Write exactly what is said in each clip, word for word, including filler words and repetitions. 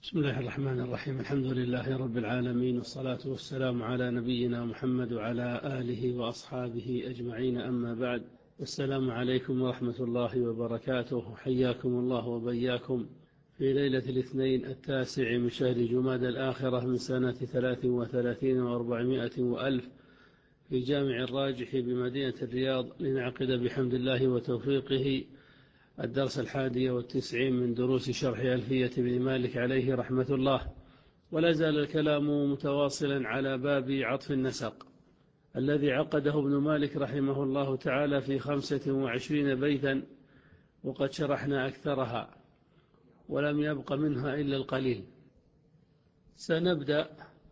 بسم الله الرحمن الرحيم. الحمد لله رب العالمين، والصلاة والسلام على نبينا محمد وعلى آله وأصحابه أجمعين، أما بعد. السلام عليكم ورحمة الله وبركاته. حياكم الله وبياكم في ليلة الاثنين التاسع من شهر جماد الآخرة من سنة ثلاث وثلاثين وأربعمائة وألف في جامع الراجح بمدينة الرياض، لنعقد بحمد الله وتوفيقه الدرس الحادي والتسعين من دروس شرح ألفية بن مالك عليه رحمة الله. ولا زال الكلام متواصلا على باب عطف النسق الذي عقده ابن مالك رحمه الله تعالى في خمسة وعشرين بيتا، وقد شرحنا أكثرها ولم يبق منها إلا القليل. سنبدأ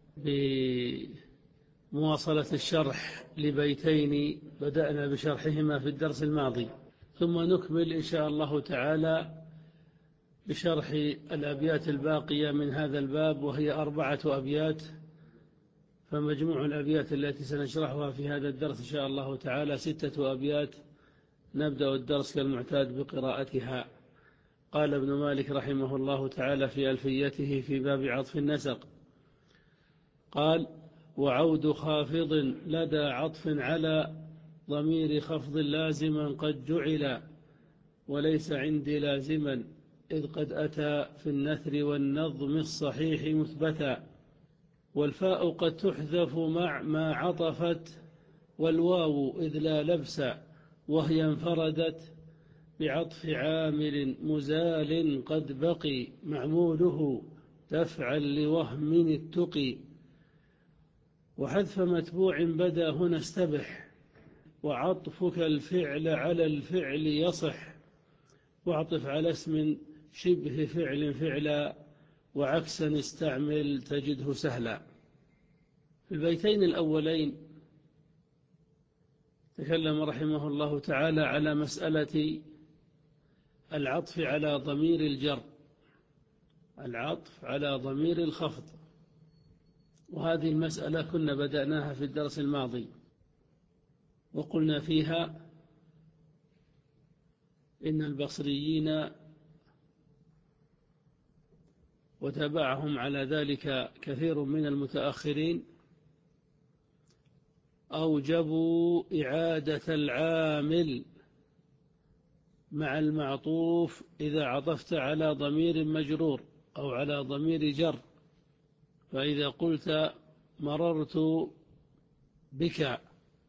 بمواصلة الشرح لبيتين بدأنا بشرحهما في الدرس الماضي، ثم نكمل إن شاء الله تعالى بشرح الأبيات الباقية من هذا الباب، وهي أربعة أبيات، فمجموع الأبيات التي سنشرحها في هذا الدرس إن شاء الله تعالى ستة أبيات. نبدأ الدرس كالمعتاد بقراءتها. قال ابن مالك رحمه الله تعالى في ألفيته في باب عطف النسق، قال: وعود خافض لدى عطف على ضمير خفض لازما قد جعل، وليس عندي لازما إذ قد أتى في النثر والنظم الصحيح مثبتا، والفاء قد تحذف مع ما عطفت، والواو إذ لا لبس وهي انفردت، بعطف عامل مزال قد بقي معموله تفعل لوهم التقي، وحذف متبوع بدا هنا استبح، وعطفك الفعل على الفعل يصح، واعطف على اسم شبه فعل فعلا، وعكسا استعمل تجده سهلا. في البيتين الأولين تكلم رحمه الله تعالى على مسألة العطف على ضمير الجر، العطف على ضمير الخفض، وهذه المسألة كنا بدأناها في الدرس الماضي، وقلنا فيها إن البصريين وتبعهم على ذلك كثير من المتأخرين أوجبوا إعادة العامل مع المعطوف إذا عطفت على ضمير مجرور أو على ضمير جر. فإذا قلت مررت بك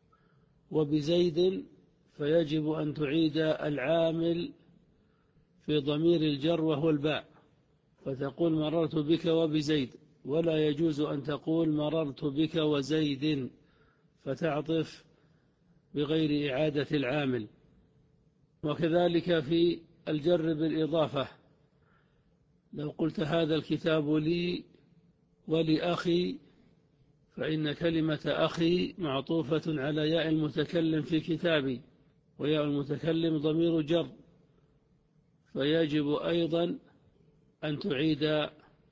وبزيد فيجب أن تعيد العامل في ضمير الجر وهو الباء، فتقول مررت بك وبزيد، ولا يجوز أن تقول مررت بك وزيد فتعطف بغير إعادة العامل. وكذلك في الجر بالإضافة، لو قلت هذا الكتاب لي ولأخي، فإن كلمة أخي معطوفة على ياء المتكلم في كتابي، وياء المتكلم ضمير جر، فيجب أيضا أن تعيد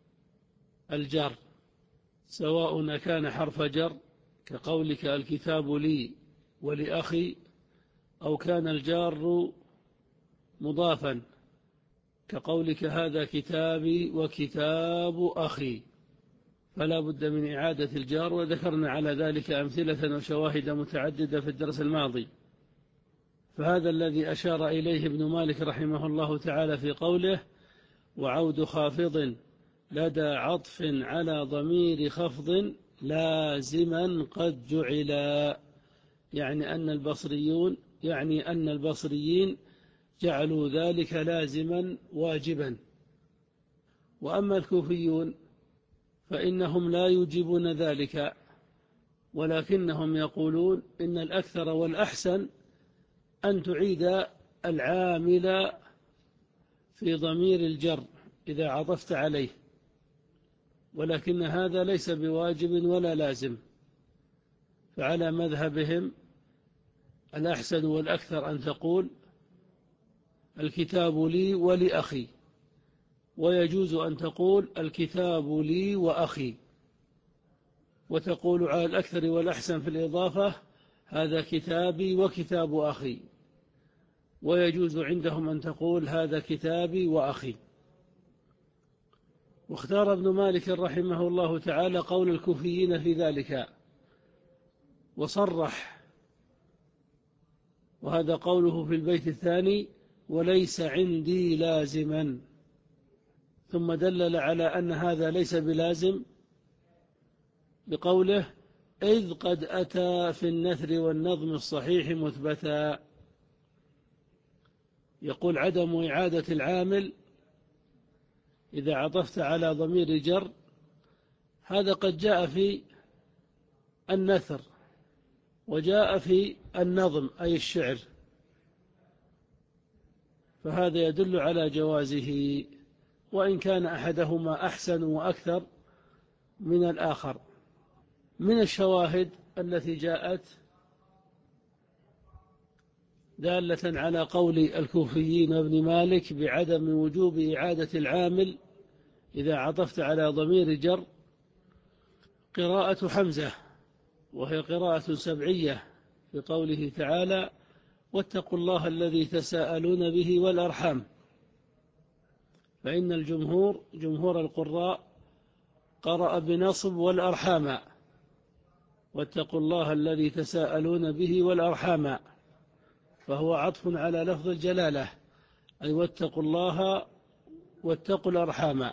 الجر، سواء كان حرف جر كقولك الكتاب لي ولأخي، أو كان الجار مضافا كقولك هذا كتابي وكتاب أخي، فلا بد من إعادة الجار، وذكرنا على ذلك أمثلة وشواهد متعددة في الدرس الماضي. فهذا الذي أشار إليه ابن مالك رحمه الله تعالى في قوله: وعود خافض لدى عطف على ضمير خفض لازما قد جعل، يعني أن البصريون يعني أن البصريين جعلوا ذلك لازما واجبا. وأما الكوفيون فإنهم لا يجيبون ذلك، ولكنهم يقولون إن الأكثر والأحسن أن تعيد العامل في ضمير الجر إذا عطفت عليه، ولكن هذا ليس بواجب ولا لازم. فعلى مذهبهم الأحسن والأكثر أن تقول الكتاب لي ولأخي، ويجوز أن تقول الكتاب لي وأخي، وتقول على الأكثر والأحسن في الإضافة هذا كتابي وكتاب أخي، ويجوز عندهم أن تقول هذا كتابي وأخي. واختار ابن مالك رحمه الله تعالى قول الكوفيين في ذلك وصرح، وهذا قوله في البيت الثاني: وليس عندي لازما. ثم دلل على أن هذا ليس بلازم بقوله: إذ قد أتى في النثر والنظم الصحيح مثبتا. يقول: عدم إعادة العامل إذا عطفت على ضمير جر، هذا قد جاء في النثر وجاء في النظم أي الشعر، فهذا يدل على جوازه، وإن كان أحدهما أحسن وأكثر من الآخر. من الشواهد التي جاءت دالة على قول الكوفيين وابن مالك بعدم وجوب إعادة العامل إذا عطفت على ضمير جر قراءة حمزة، وهي قراءة سبعية في قوله تعالى: واتقوا الله الذي تساءلون به والأرحام. فإن الجمهور جمهور القراء قرأ بنصب والأرحام، واتقوا الله الذي تساءلون به والأرحام، فهو عطف على لفظ الجلالة، أي واتقوا الله واتقوا الأرحام.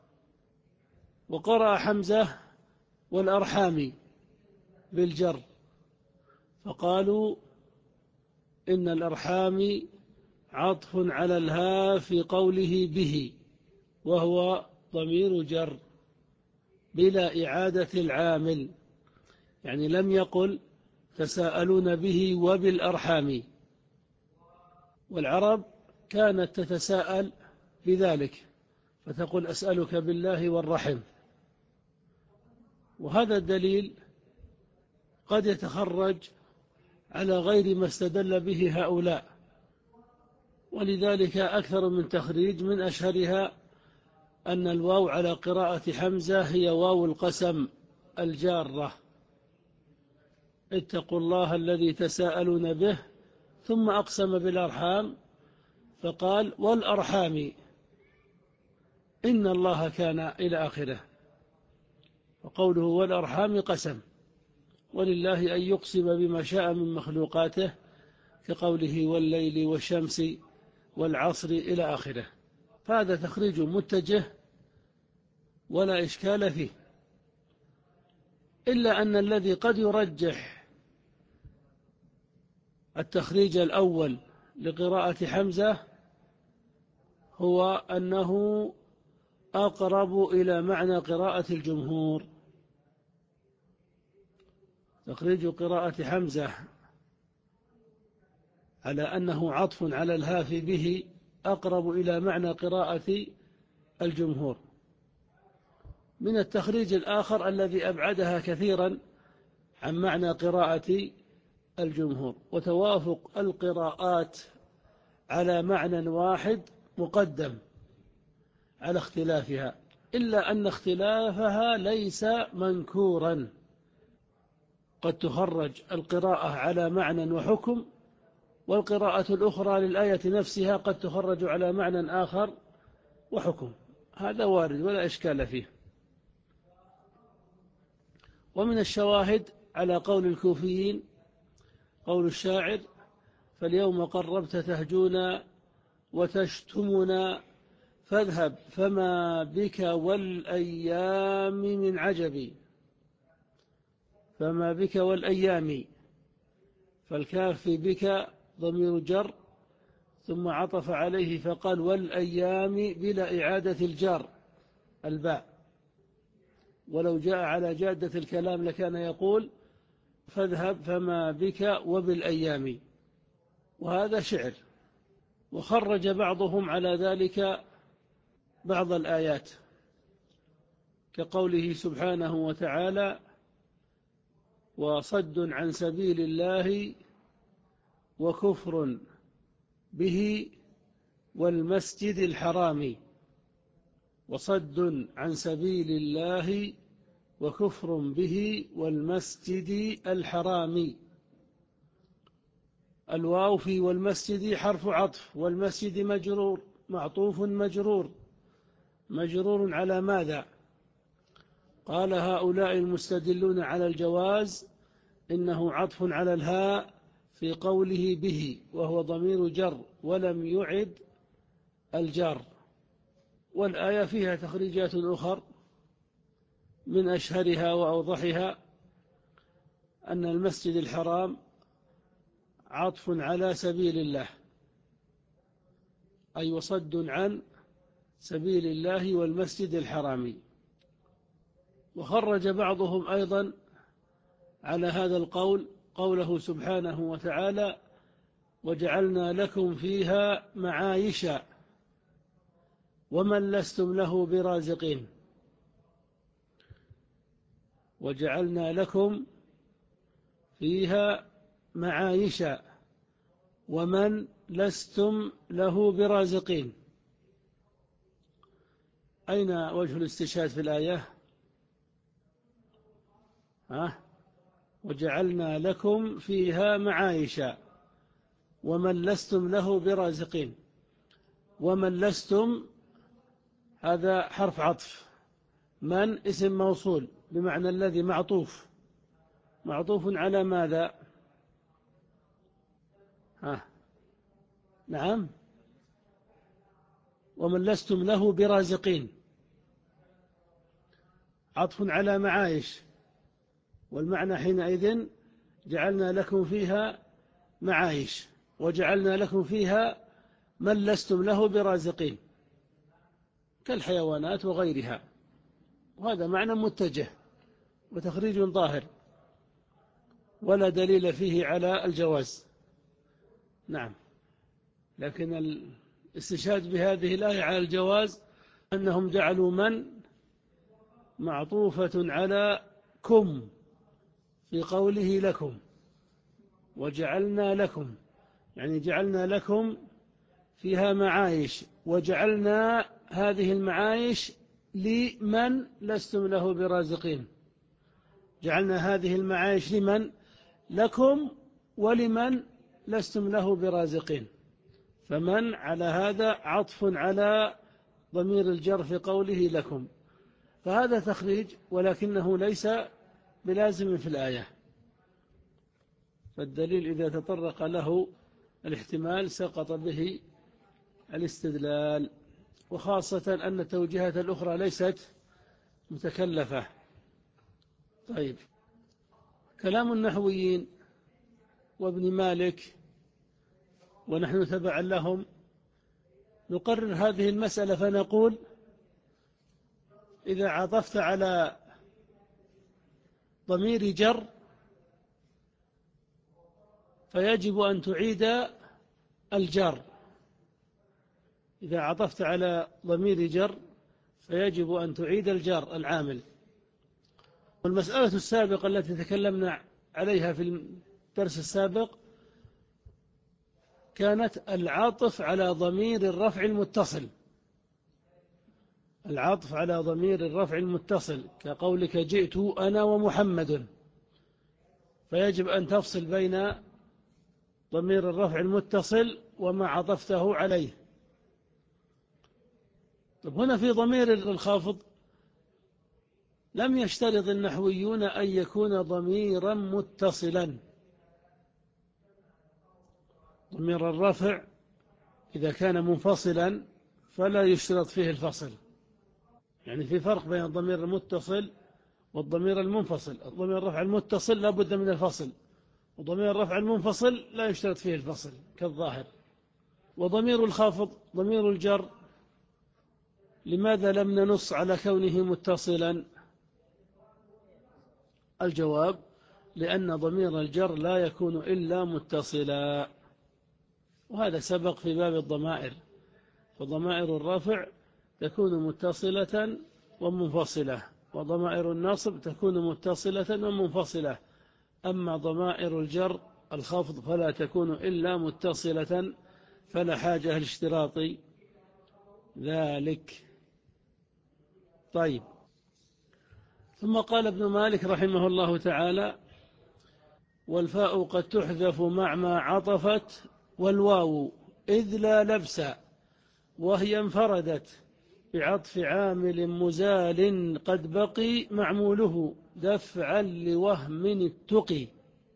وقرأ حمزة والأرحام بالجر، فقالوا إن الأرحام عطف على الها في قوله به، وهو ضمير جر بلا إعادة العامل، يعني لم يقل تساءلون به وبالأرحام. والعرب كانت تتساءل بذلك، فتقول: أسألك بالله والرحم. وهذا الدليل قد يتخرج على غير ما استدل به هؤلاء، ولذلك أكثر من تخريج، من أشهرها أن الواو على قراءة حمزة هي واو القسم الجارة: اتقوا الله الذي تساءلون به، ثم أقسم بالأرحام فقال: والأرحام إن الله كان إلى آخره. وقوله والأرحام قسم، ولله أن يقسم بما شاء من مخلوقاته، كقوله والليل والشمس والعصر إلى آخره. فهذا تخريج متجه ولا إشكال فيه، إلا أن الذي قد يرجح التخريج الأول لقراءة حمزة هو أنه أقرب إلى معنى قراءة الجمهور. تخريج قراءة حمزة على أنه عطف على الهاف به أقرب إلى معنى قراءة الجمهور من التخريج الآخر الذي أبعدها كثيرا عن معنى قراءة الجمهور. وتوافق القراءات على معنى واحد مقدم على اختلافها، إلا أن اختلافها ليس منكورا. قد تخرج القراءة على معنى وحكم، والقراءة الأخرى للآية نفسها قد تخرج على معنى آخر وحكم، هذا وارد ولا إشكال فيه. ومن الشواهد على قول الكوفيين قول الشاعر: فاليوم قربت تهجونا وتشتمنا، فاذهب فما بك والأيام من عجب. فما بك والأيام، فالكاف بك ضمير جر، ثم عطف عليه فقال: والأيام بلا إعادة الجار الباء. ولو جاء على جادة الكلام لكان يقول: فاذهب فما بك وبالأيام، وهذا شعر. وخرج بعضهم على ذلك بعض الآيات، كقوله سبحانه وتعالى: وصد عن سبيل الله وكفر به والمسجد الحرام. وصد عن سبيل الله وكفر به والمسجد الحرام. الواو في والمسجد حرف عطف، والمسجد مجرور معطوف مجرور، مجرور على ماذا؟ قال هؤلاء المستدلون على الجواز إنه عطف على الهاء في قوله به، وهو ضمير جر ولم يعد الجر. والآية فيها تخريجات أخر، من أشهرها وأوضحها أن المسجد الحرام عطف على سبيل الله، أي وصد عن سبيل الله والمسجد الحرام. وخرج بعضهم أيضا على هذا القول قوله سبحانه وتعالى: وجعلنا لكم فيها معايش ومن لستم له برازقين. وجعلنا لكم فيها معايش ومن لستم له برازقين. أين وجه الاستشهاد في الآية؟ ها؟ وجعلنا لكم فيها معايش ومن لستم له برازقين. ومن لستم هذا حرف عطف، من اسم موصول بمعنى الذي، معطوف معطوف على ماذا؟ ها؟ نعم، ومن لستم له برازقين عطف على معايش، والمعنى حينئذ جعلنا لكم فيها معايش وجعلنا لكم فيها من لستم له برازقين كالحيوانات وغيرها. وهذا معنى متجه وتخريج ظاهر ولا دليل فيه على الجواز. نعم، لكن الاستشهاد بهذه الآية على الجواز أنهم جعلوا من معطوفة على كم في قوله لكم، وجعلنا لكم يعني جعلنا لكم فيها معايش، وجعلنا هذه المعايش لمن لستم له برازقين. جعلنا هذه المعايش لمن؟ لكم ولمن لستم له برازقين. فمن على هذا عطف على ضمير الجر في قوله لكم، فهذا تخريج ولكنه ليس بلازم في الآية. فالدليل إذا تطرق له الاحتمال سقط به الاستدلال، وخاصة أن التوجيهات الأخرى ليست متكلفة. طيب، كلام النحويين وابن مالك ونحن تبعا لهم نقرر هذه المسألة فنقول: إذا عطفت على ضمير جر فيجب أن تعيد الجر. إذا عطفت على ضمير جر فيجب أن تعيد الجر العامل. والمسألة السابقة التي تكلمنا عليها في الدرس السابق كانت العطف على ضمير الرفع المتصل، العطف على ضمير الرفع المتصل كقولك جئت أنا ومحمد، فيجب أن تفصل بين ضمير الرفع المتصل وما عطفته عليه. طب هنا في ضمير الخافض لم يشترط النحويون أن يكون ضميرا متصلا. ضمير الرفع إذا كان منفصلا فلا يشترط فيه الفصل، يعني في فرق بين الضمير المتصل والضمير المنفصل. الضمير الرفع المتصل لا بد من الفصل، وضمير الرفع المنفصل لا يشترط فيه الفصل كالظاهر. وضمير الخافض ضمير الجر لماذا لم ننص على كونه متصلا؟ الجواب: لأن ضمير الجر لا يكون إلا متصلا، وهذا سبق في باب الضمائر. فضمائر الرفع تكون متصلة ومنفصلة، وضمائر النصب تكون متصلة ومنفصلة. أما ضمائر الجر الخفض فلا تكون إلا متصلة، فلا حاجة لاشتراط ذلك. طيب، ثم قال ابن مالك رحمه الله تعالى: والفاء قد تحذف مع ما عطفت والواو إذ لا لبس وهي انفردت بعطف عامل مزال قد بقي معموله دفعا لوهم اتقي،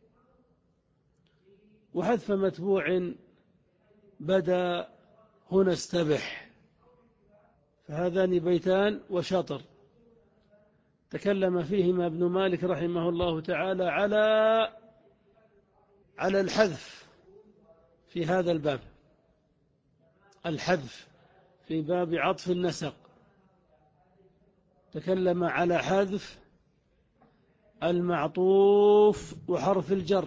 وحذف متبوع بدا هنا استبح. فهذان بيتان وشطر تكلم فيهما ابن مالك رحمه الله تعالى على على الحذف في هذا الباب، الحذف في باب عطف النسق. تكلم على حذف المعطوف وحرف الجر،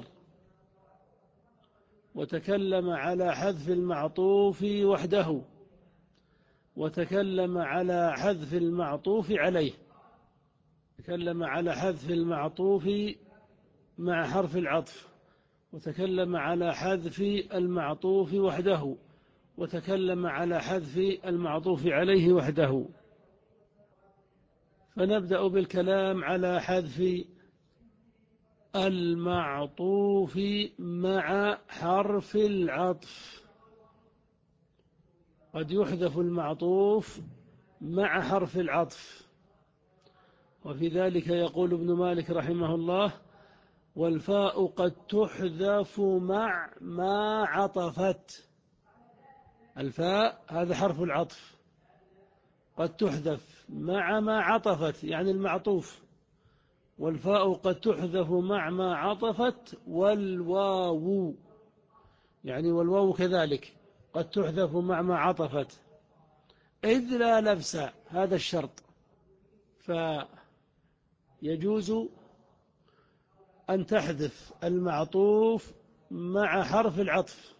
وتكلم على حذف المعطوف وحده، وتكلم على حذف المعطوف عليه. تكلم على حذف المعطوف مع حرف العطف، وتكلم على حذف المعطوف وحده، وتكلم على حذف المعطوف عليه وحده. فنبدأ بالكلام على حذف المعطوف مع حرف العطف. قد يحذف المعطوف مع حرف العطف، وفي ذلك يقول ابن مالك رحمه الله: والفاء قد تحذف مع ما عطفت. الفاء هذا حرف العطف، قد تحذف مع ما عطفت يعني المعطوف، والفاء قد تحذف مع ما عطفت، والواو يعني والواو كذلك قد تحذف مع ما عطفت، إذ لا لبس، هذا الشرط. فيجوز أن تحذف المعطوف مع حرف العطف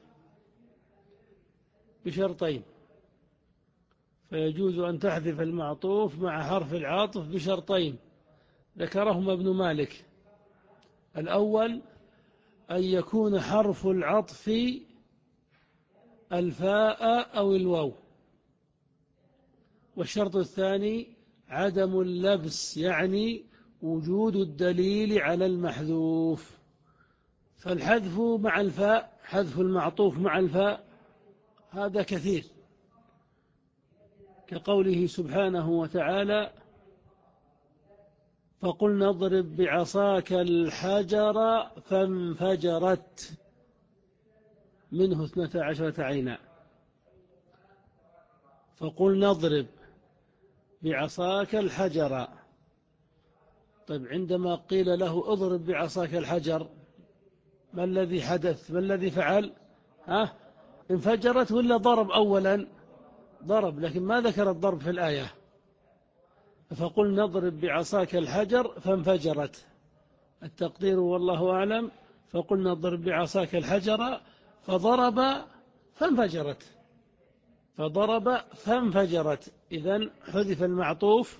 بشرطين. فيجوز أن تحذف المعطوف مع حرف العطف بشرطين ذكرهما ابن مالك: الأول أن يكون حرف العطف الفاء أو الواو، والشرط الثاني عدم اللبس يعني وجود الدليل على المحذوف. فالحذف مع الفاء، حذف المعطوف مع الفاء، هذا كثير، كقوله سبحانه وتعالى: فقلنا اضرب بعصاك الحجر فانفجرت منه اثنتا عشرة عينا. فقلنا اضرب بعصاك الحجر. طيب، عندما قيل له اضرب بعصاك الحجر، ما الذي حدث؟ ما الذي فعل؟ ها؟ انفجرت ولا ضرب أولا؟ ضرب، لكن ما ذكر الضرب في الآية. فقل نضرب بعصاك الحجر فانفجرت، التقدير والله أعلم: فقلنا اضرب بعصاك الحجر فضرب فانفجرت، فضرب فانفجرت. إذن حذف المعطوف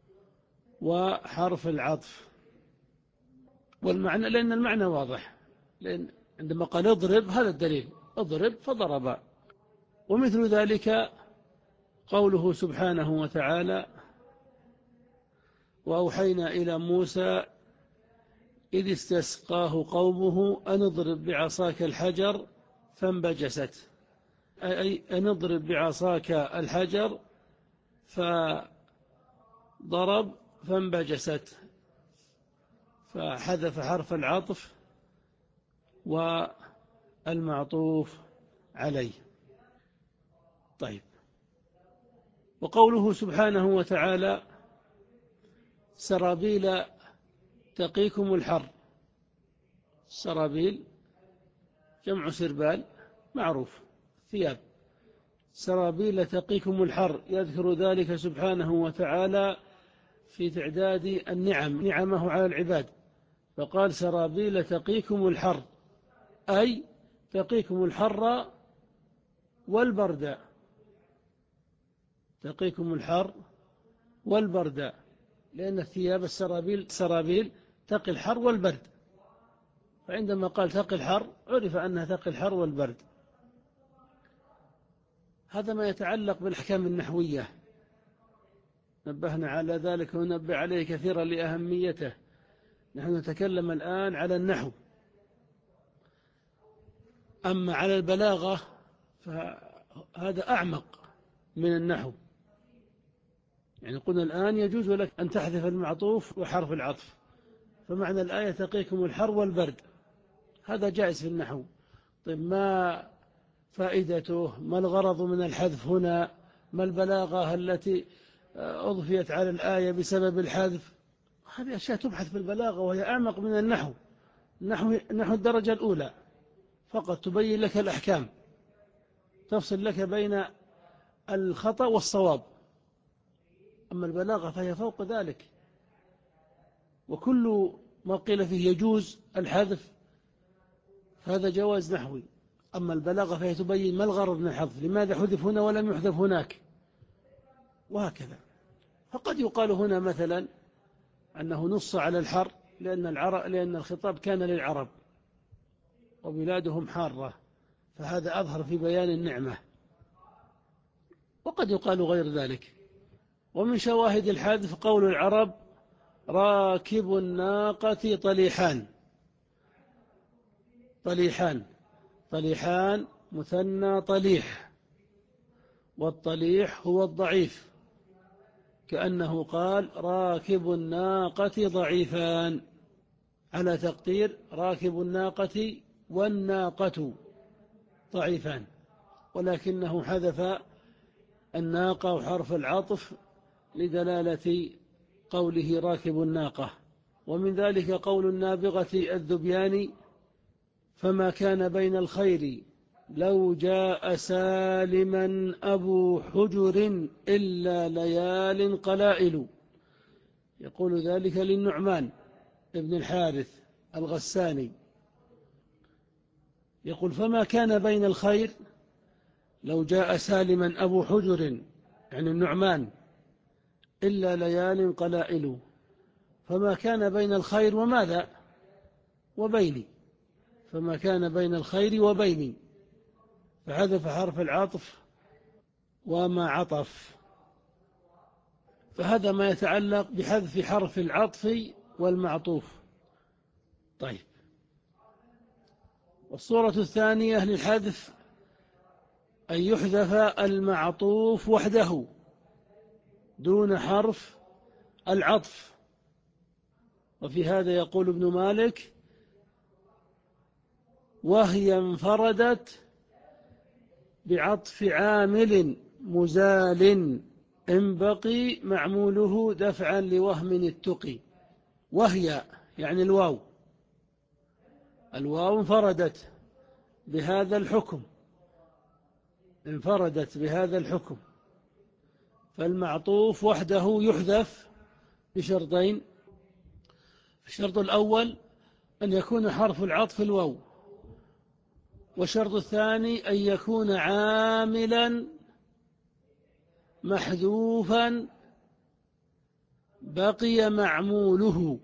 وحرف العطف. والمعنى، لأن المعنى واضح، لأن عندما قال اضرب هذا الدليل، اضرب فضرب. ومثل ذلك قوله سبحانه وتعالى: وأوحينا إلى موسى إذ استسقاه قومه أن اضرب بعصاك الحجر فانبجست، أي أن اضرب بعصاك الحجر فضرب فانبجست، فحذف حرف العطف والمعطوف عليه. طيب، وقوله سبحانه وتعالى: سرابيل تقيكم الحر. سرابيل جمع سربال، معروف، ثياب. سرابيل تقيكم الحر، يذكر ذلك سبحانه وتعالى في تعداد النعم، نعمه على العباد، فقال: سرابيل تقيكم الحر، أي تقيكم الحر والبرد. تقيكم الحر والبرد، لأن الثياب السرابيل سرابيل تقي الحر والبرد، فعندما قال تقي الحر عرف أنها تقي الحر والبرد. هذا ما يتعلق بالأحكام النحوية، نبهنا على ذلك ونبه عليه كثيرا لأهميته. نحن نتكلم الآن على النحو، أما على البلاغة فهذا أعمق من النحو. يعني قلنا الآن يجوز لك أن تحذف المعطوف وحرف العطف، فمعنى الآية تقيكم الحر والبرد، هذا جائز في النحو. طيب ما فائدته؟ ما الغرض من الحذف هنا؟ ما البلاغة التي أضفيت على الآية بسبب الحذف؟ هذه أشياء تبحث في البلاغة وهي أعمق من النحو. النحو نحو الدرجة الأولى فقط تبين لك الأحكام، تفصل لك بين الخطأ والصواب. أما البلاغة فهي فوق ذلك، وكل ما قيل فيه يجوز الحذف هذا جواز نحوي. أما البلاغة فهي تبين ما الغرض من الحذف، لماذا حذف هنا ولم يحذف هناك، وهكذا. فقد يقال هنا مثلا أنه نص على الحر لأن, العرب لأن الخطاب كان للعرب وبلادهم حارة، فهذا أظهر في بيان النعمة. وقد يقال غير ذلك. ومن شواهد الحذف قول العرب راكب الناقة طليحان. طليحان طليحان مثنى طليح، والطليح هو الضعيف، كأنه قال راكب الناقة ضعيفان، على تقدير راكب الناقة والناقة ضعيفان، ولكنه حذف الناقة وحرف العطف لدلالة قوله راكب الناقة. ومن ذلك قول النابغة الذبياني فما كان بين الخير لو جاء سالما أبو حجر إلا ليال قلائل. يقول ذلك للنعمان ابن الحارث الغساني، يقول فما كان بين الخير لو جاء سالما أبو حجر يعني النعمان إلا ليال قلائل. فما كان بين الخير وماذا وبيني، فما كان بين الخير وبيني، فحذف حرف العطف وما عطف. فهذا ما يتعلق بحذف حرف العطف والمعطوف. طيب، والصورة الثانية للحذف أن يحذف المعطوف وحده دون حرف العطف. وفي هذا يقول ابن مالك وهي انفردت بعطف عامل مزال إن بقي معموله دفعا لوهم التقي. وهي يعني الواو، الواو انفردت بهذا الحكم، انفردت بهذا الحكم، فالمعطوف وحده يحذف بشرطين. الشرط الأول أن يكون حرف العطف الواو، والشرط الثاني أن يكون عاملا محذوفا بقي معموله،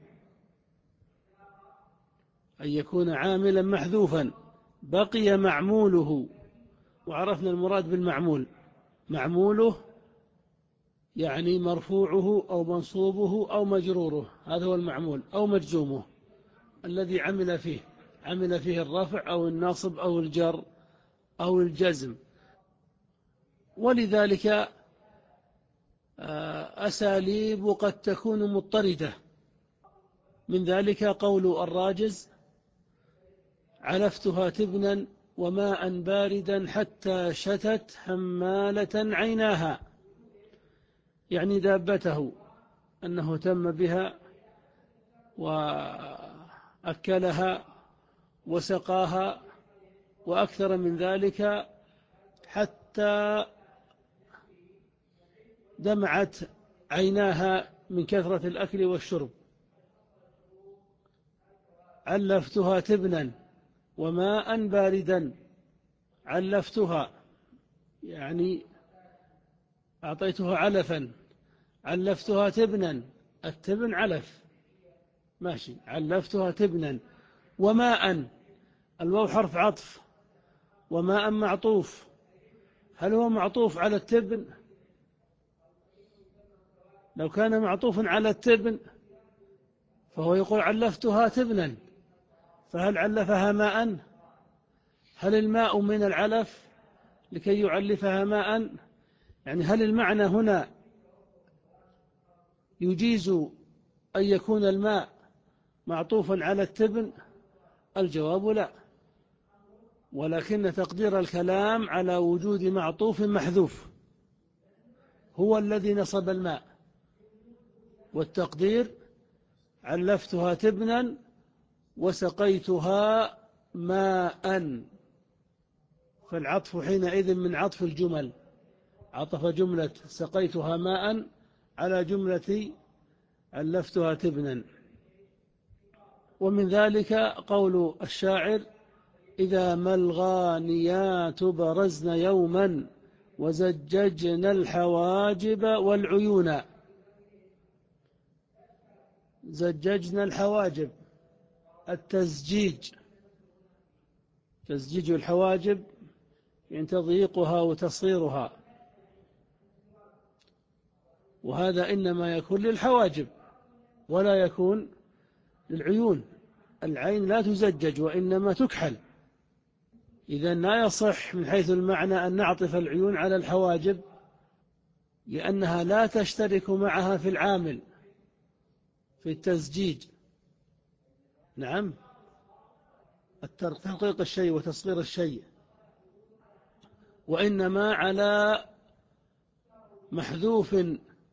أن يكون عاملا محذوفا بقي معموله. وعرفنا المراد بالمعمول، معموله يعني مرفوعه أو منصوبه أو مجروره، هذا هو المعمول، أو مجزومه الذي عمل فيه عمل فيه الرفع أو النصب أو الجر أو الجزم. ولذلك أساليب قد تكون مضطردة، من ذلك قول الراجز علفتها تبنا وماء باردا حتى شتت حمالة عيناها، يعني دابته أنه تم بها وأكلها وسقاها وأكثر من ذلك حتى دمعت عيناها من كثرة الأكل والشرب. علفتها تبنا وماء باردا، علفتها يعني أعطيتها علفا، علفتها تبنا، التبن علف ماشي، علفتها تبنا. وماء الواو حرف عطف، وماء معطوف، هل هو معطوف على التبن؟ لو كان معطوفا على التبن فهو يقول علفتها تبنا، فهل علفها ماء؟ هل الماء من العلف لكي يعلفها ماء؟ يعني هل المعنى هنا يجيز أن يكون الماء معطوفا على التبن؟ الجواب لا، ولكن تقدير الكلام على وجود معطوف محذوف هو الذي نصب الماء، والتقدير علفتها تبنا وسقيتها ماء، فالعطف حينئذ من عطف الجمل، عطف جملة سقيتها ماء على جملة علفتها تبنا. ومن ذلك قول الشاعر: إذا ما الغانيات برزن يوما وزججن الحواجب والعيون. زججن الحواجب، التزجيج، تزجيج الحواجب يعني تضييقها وتصغيرها، وهذا إنما يكون للحواجب ولا يكون للعيون. العين لا تزجج وإنما تكحل، إذن لا يصح من حيث المعنى أن نعطف العيون على الحواجب، لأنها لا تشترك معها في العامل في التزجيج. نعم، تحقيق الشيء وتصغير الشيء، وإنما على محذوف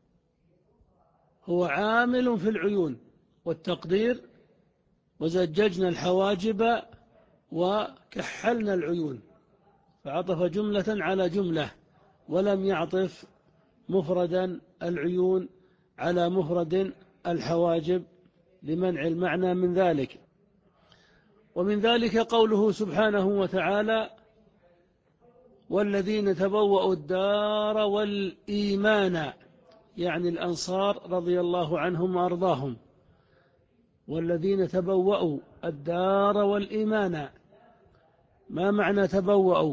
هو عامل في العيون، والتقدير وزججنا الحواجب وكحلنا العيون، فعطف جملة على جملة ولم يعطف مفردا العيون على مفرد الحواجب لمنع المعنى من ذلك. ومن ذلك قوله سبحانه وتعالى: والذين تبوأوا الدار والإيمان، يعني الأنصار رضي الله عنهم وأرضاهم. والذين تبوأوا الدار والإيمان، ما معنى تبوأوا؟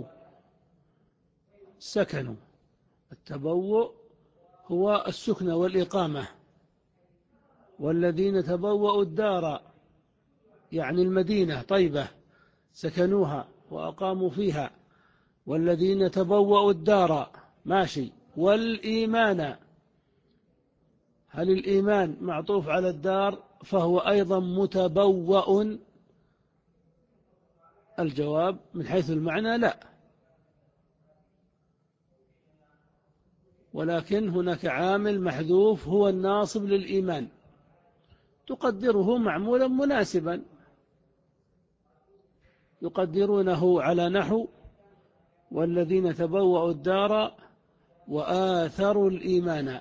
سكنوا. التبوء هو السكن والإقامة. والذين تبوأوا الدار يعني المدينة طيبة سكنوها وأقاموا فيها. والذين تبوأوا الدار ماشي. والإيمان، هل الإيمان معطوف على الدار فهو أيضا متبوأ؟ الجواب من حيث المعنى لا، ولكن هناك عامل محذوف هو الناصب للإيمان، تقدره معمولا مناسبا، يقدرونه على نحو: والذين تبوأوا الدار وآثروا الإيمان،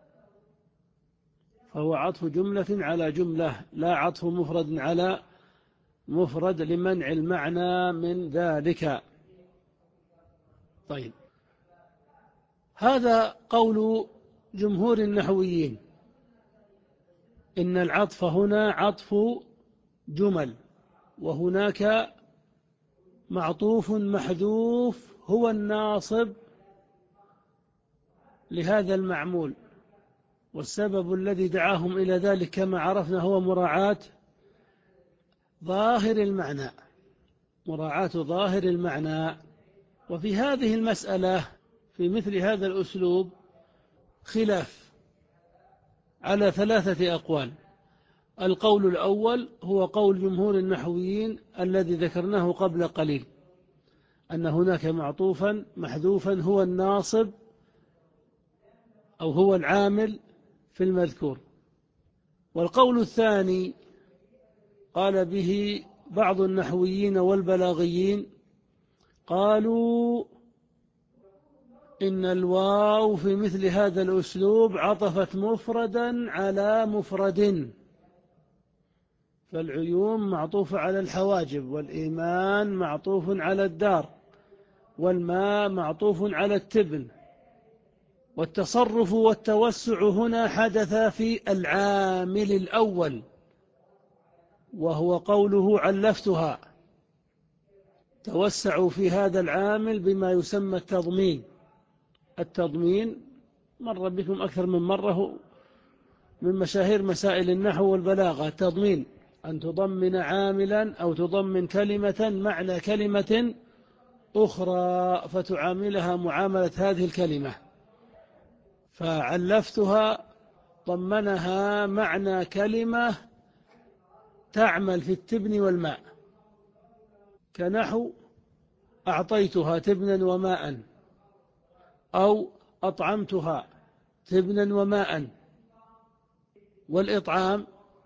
فهو عطف جملة على جملة لا عطف مفرد على مفرد لمنع المعنى من ذلك. طيب، هذا قول جمهور النحويين، إن العطف هنا عطف جمل، وهناك معطوف محذوف هو الناصب لهذا المعمول، والسبب الذي دعاهم إلى ذلك كما عرفنا هو مراعاة ظاهر المعنى، مراعاة ظاهر المعنى. وفي هذه المسألة في مثل هذا الأسلوب خلاف على ثلاثة أقوال. القول الأول هو قول جمهور النحويين الذي ذكرناه قبل قليل، أن هناك معطوفا محذوفا هو الناصب أو هو العامل في المذكور. والقول الثاني قال به بعض النحويين والبلاغيين، قالوا إن الواو في مثل هذا الأسلوب عطفت مفردا على مفرد، فالعيون معطوفة على الحواجب، والإيمان معطوف على الدار، والماء معطوف على التبن، والتصرف والتوسع هنا حدث في العامل الأول وهو قوله علفتها. توسعوا في هذا العامل بما يسمى التضمين. التضمين مر بكم أكثر من مرة من مشاهير مسائل النحو والبلاغة. التضمين أن تضمن عاملا أو تضمن كلمة معنى كلمة أخرى فتعاملها معاملة هذه الكلمة. فعلفتها ضمنها معنى كلمة تعمل في التبن والماء، كنحو أعطيتها تبنا وماء، أو أطعمتها تبنا وماء. والإطعام،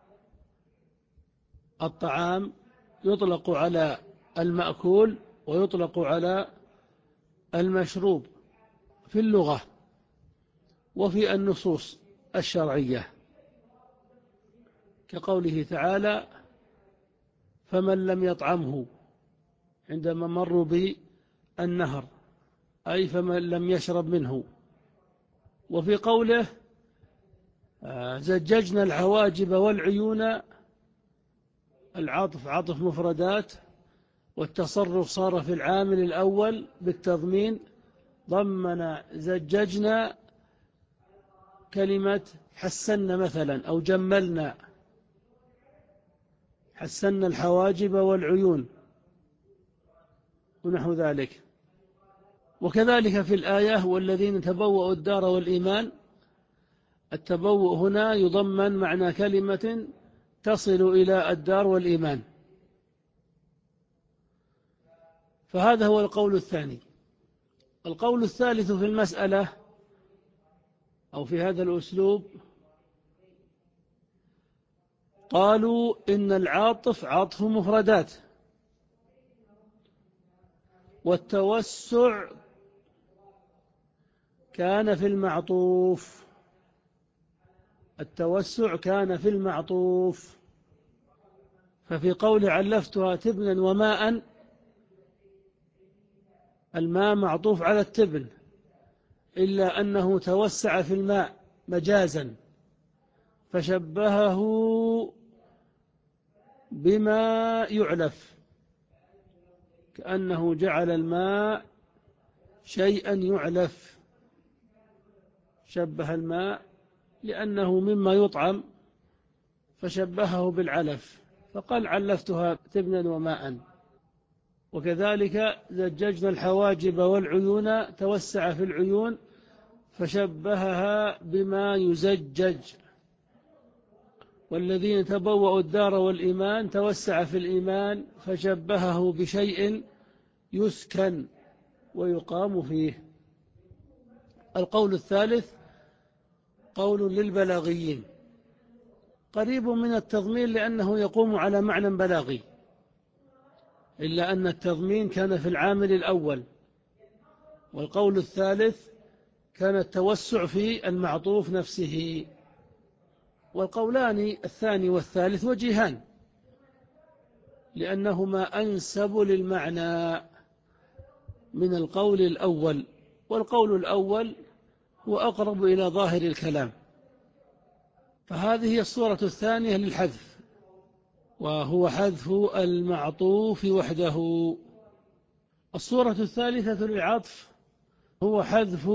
الطعام يطلق على المأكول ويطلق على المشروب في اللغة وفي النصوص الشرعية، كقوله تعالى: فمن لم يطعمه، عندما مروا بالنهر، أي فمن لم يشرب منه. وفي قوله: زججنا الحواجب والعيون، العطف عطف مفردات، والتصرف صار في العامل الأول بالتضمين، ضمن زججنا كلمة حسنا مثلا، أو جملنا، حسنا الحواجب والعيون ونحو ذلك. وكذلك في الآية: والذين تبوأوا الدار والإيمان، التبوء هنا يضمن معنى كلمة تصل إلى الدار والإيمان. فهذا هو القول الثاني. القول الثالث في المسألة أو في هذا الأسلوب، قالوا إن العاطف عطف مفردات، والتوسع كان في المعطوف، التوسع كان في المعطوف. ففي قول علفتها تبنا وماء، الماء معطوف على التبن، إلا أنه توسع في الماء مجازا، فشبهه بما يعلف، كأنه جعل الماء شيئا يعلف، شبه الماء لأنه مما يطعم فشبهه بالعلف، فقال علفتها تبنا وماء. وكذلك زججنا الحواجب والعيون، توسع في العيون فشبهها بما يزجج. والذين تبوأوا الدار والإيمان، توسع في الإيمان فشبهه بشيء يسكن ويقام فيه. القول الثالث قول للبلاغيين، قريب من التضمين لأنه يقوم على معنى بلاغي، إلا أن التضمين كان في العامل الأول، والقول الثالث كان التوسع في المعطوف نفسه. والقولان الثاني والثالث وجيهان، لأنهما أنسب للمعنى من القول الأول، والقول الأول هو أقرب إلى ظاهر الكلام. فهذه هي الصورة الثانية للحذف، وهو حذف المعطوف وحده. الصورة الثالثة للعطف هو حذف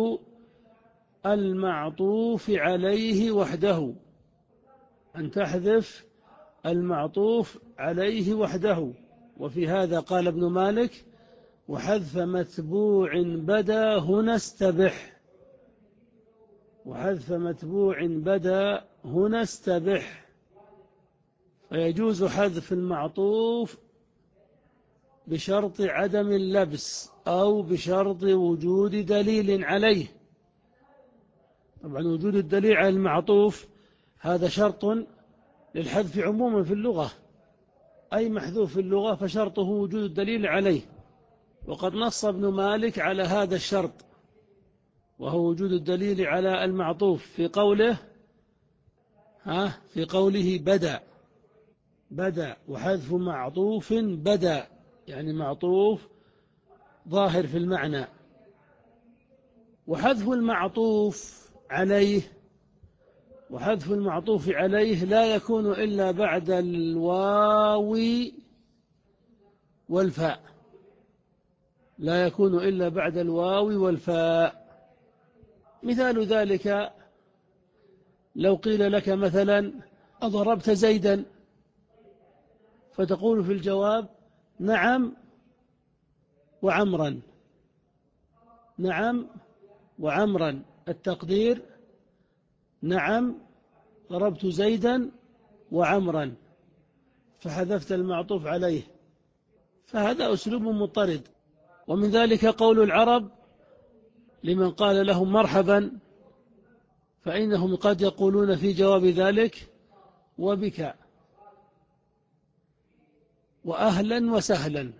المعطوف عليه وحده، أن تحذف المعطوف عليه وحده. وفي هذا قال ابن مالك: وحذف متبوع بدا هنا استبح، وحذف متبوع بدا هنا استبح. فيجوز حذف المعطوف بشرط عدم اللبس أو بشرط وجود دليل عليه. طبعا وجود الدليل على المعطوف هذا شرط للحذف عموما في اللغة، أي محذوف في اللغة فشرطه وجود الدليل عليه. وقد نص ابن مالك على هذا الشرط، وهو وجود الدليل على المعطوف، في قوله ها في قوله بدأ بدأ وحذف معطوف بدأ، يعني معطوف ظاهر في المعنى. وحذف المعطوف عليه وحذف المعطوف عليه لا يكون إلا بعد الواو والفاء، لا يكون إلا بعد الواو والفاء. مثال ذلك لو قيل لك مثلا: أضربت زيدا؟ فتقول في الجواب: نعم وعمرا، نعم وعمرا. التقدير: نعم ضربت زيدا وعمرا فحذفت المعطوف عليه، فهذا أسلوب مضطرد. ومن ذلك قول العرب لمن قال لهم مرحبا، فإنهم قد يقولون في جواب ذلك وبك وأهلا وسهلا.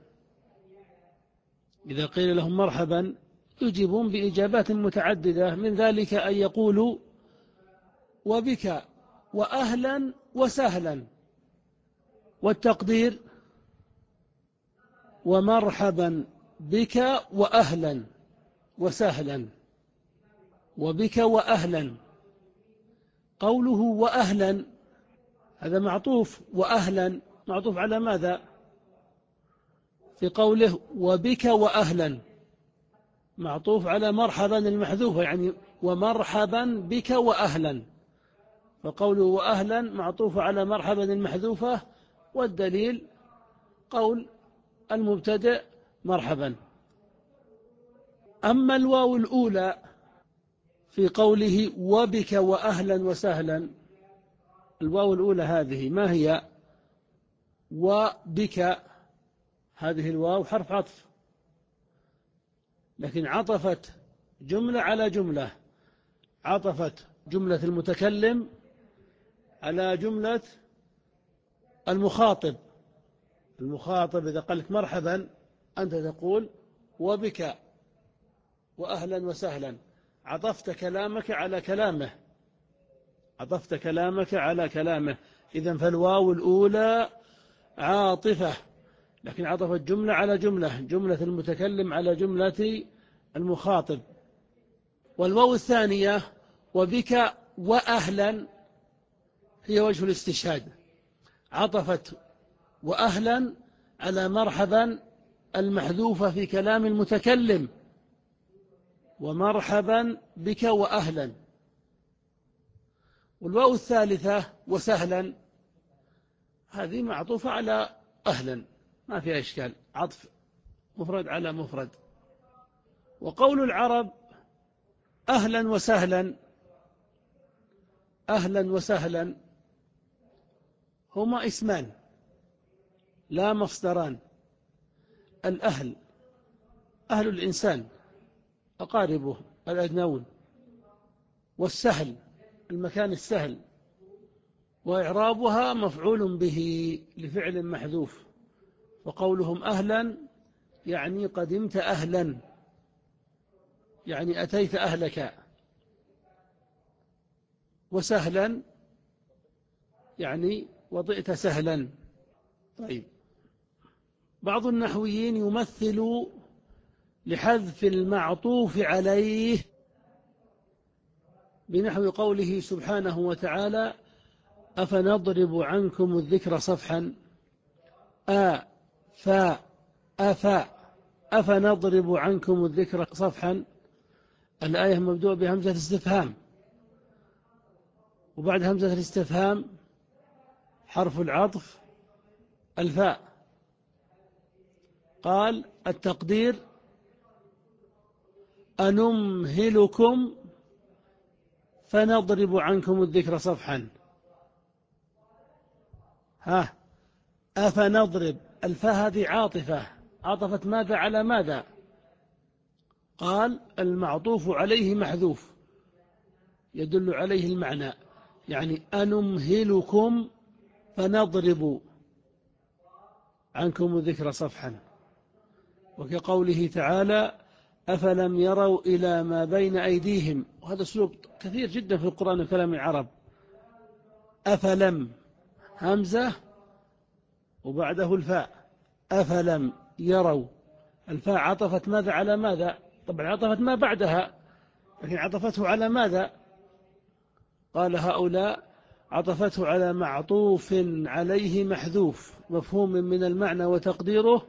إذا قيل لهم مرحبا يجيبون بإجابات متعددة، من ذلك أن يقولوا وبك وأهلا وسهلا، والتقدير ومرحبا بك وأهلا وسهلا، وبك وأهلا. قوله وأهلا هذا معطوف، وأهلا معطوف على ماذا؟ في قوله وبك وأهلا معطوف على مرحبا المحذوفة، يعني ومرحبا بك وأهلا، فقوله وأهلا معطوف على مرحبا المحذوفة، والدليل قول المبتدئ مرحبا. أما الواو الأولى في قوله وبك وأهلا وسهلا، الواو الأولى هذه ما هي؟ وبك، هذه الواو حرف عطف، لكن عطفت جملة على جملة، عطفت جملة المتكلم على جملة المخاطب. المخاطب إذا قالت مرحبا أنت تقول وبك وأهلا وسهلا، عطفت كلامك على كلامه، عطفت كلامك على كلامه. إذن فالواو الأولى عاطفة، لكن عطفت جملة على جملة، جملة المتكلم على جملة المخاطب. والواو الثانية وبك وأهلا هي وجه الاستشهاد، عطفت وأهلا على مرحبا المحذوفة في كلام المتكلم، ومرحبا بك وأهلا. والواو الثالثة وسهلا هذه معطوفة على أهلا، ما فيها إشكال، عطف مفرد على مفرد. وقول العرب أهلا وسهلا، أهلا وسهلا هما اسمان لا مصدران. الأهل أهل الإنسان أقاربه الأدنون، والسهل المكان السهل، وإعرابها مفعول به لفعل محذوف. وقولهم أهلا يعني قدمت أهلا، يعني أتيت أهلك. وسهلا يعني وطئت سهلا. طيب، بعض النحويين يمثل لحذف المعطوف عليه بنحو قوله سبحانه وتعالى أفنضرب عنكم الذكر صفحا، آ فا أفا أفنضرب عنكم الذكر صفحا. الآية مبدوءة بهمزة استفهام، وبعد همزة الاستفهام حرف العطف الفاء. قال التقدير أنمهلكم فنضرب عنكم الذكر صفحا. ها أفنضرب، الفاء هذه عاطفة، عطفت ماذا على ماذا؟ قال المعطوف عليه محذوف يدل عليه المعنى، يعني أنمهلكم فنضرب عنكم الذكر صفحا. وكقوله تعالى أفلم يروا إلى ما بين أيديهم، وهذا أسلوب كثير جدا في القرآن وكلام العرب. أفلم همزة وبعده الفاء، أفلم يروا، الفاء عطفت ماذا على ماذا؟ طبعا عطفت ما بعدها، لكن عطفته على ماذا؟ قال هؤلاء عطفته على معطوف عليه محذوف مفهوم من المعنى، وتقديره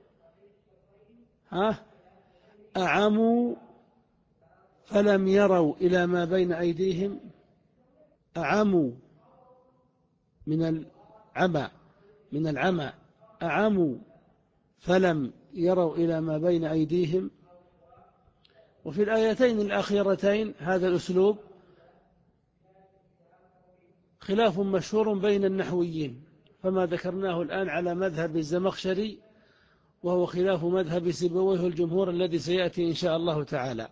ها أعموا فلم يروا إلى ما بين أيديهم. أعموا من العمى، من العمى، أعموا فلم يروا إلى ما بين أيديهم. وفي الآيتين الأخيرتين هذا الأسلوب خلاف مشهور بين النحويين، فما ذكرناه الآن على مذهب الزمخشري، وهو خلاف مذهب سيبويه الجمهور الذي سيأتي إن شاء الله تعالى.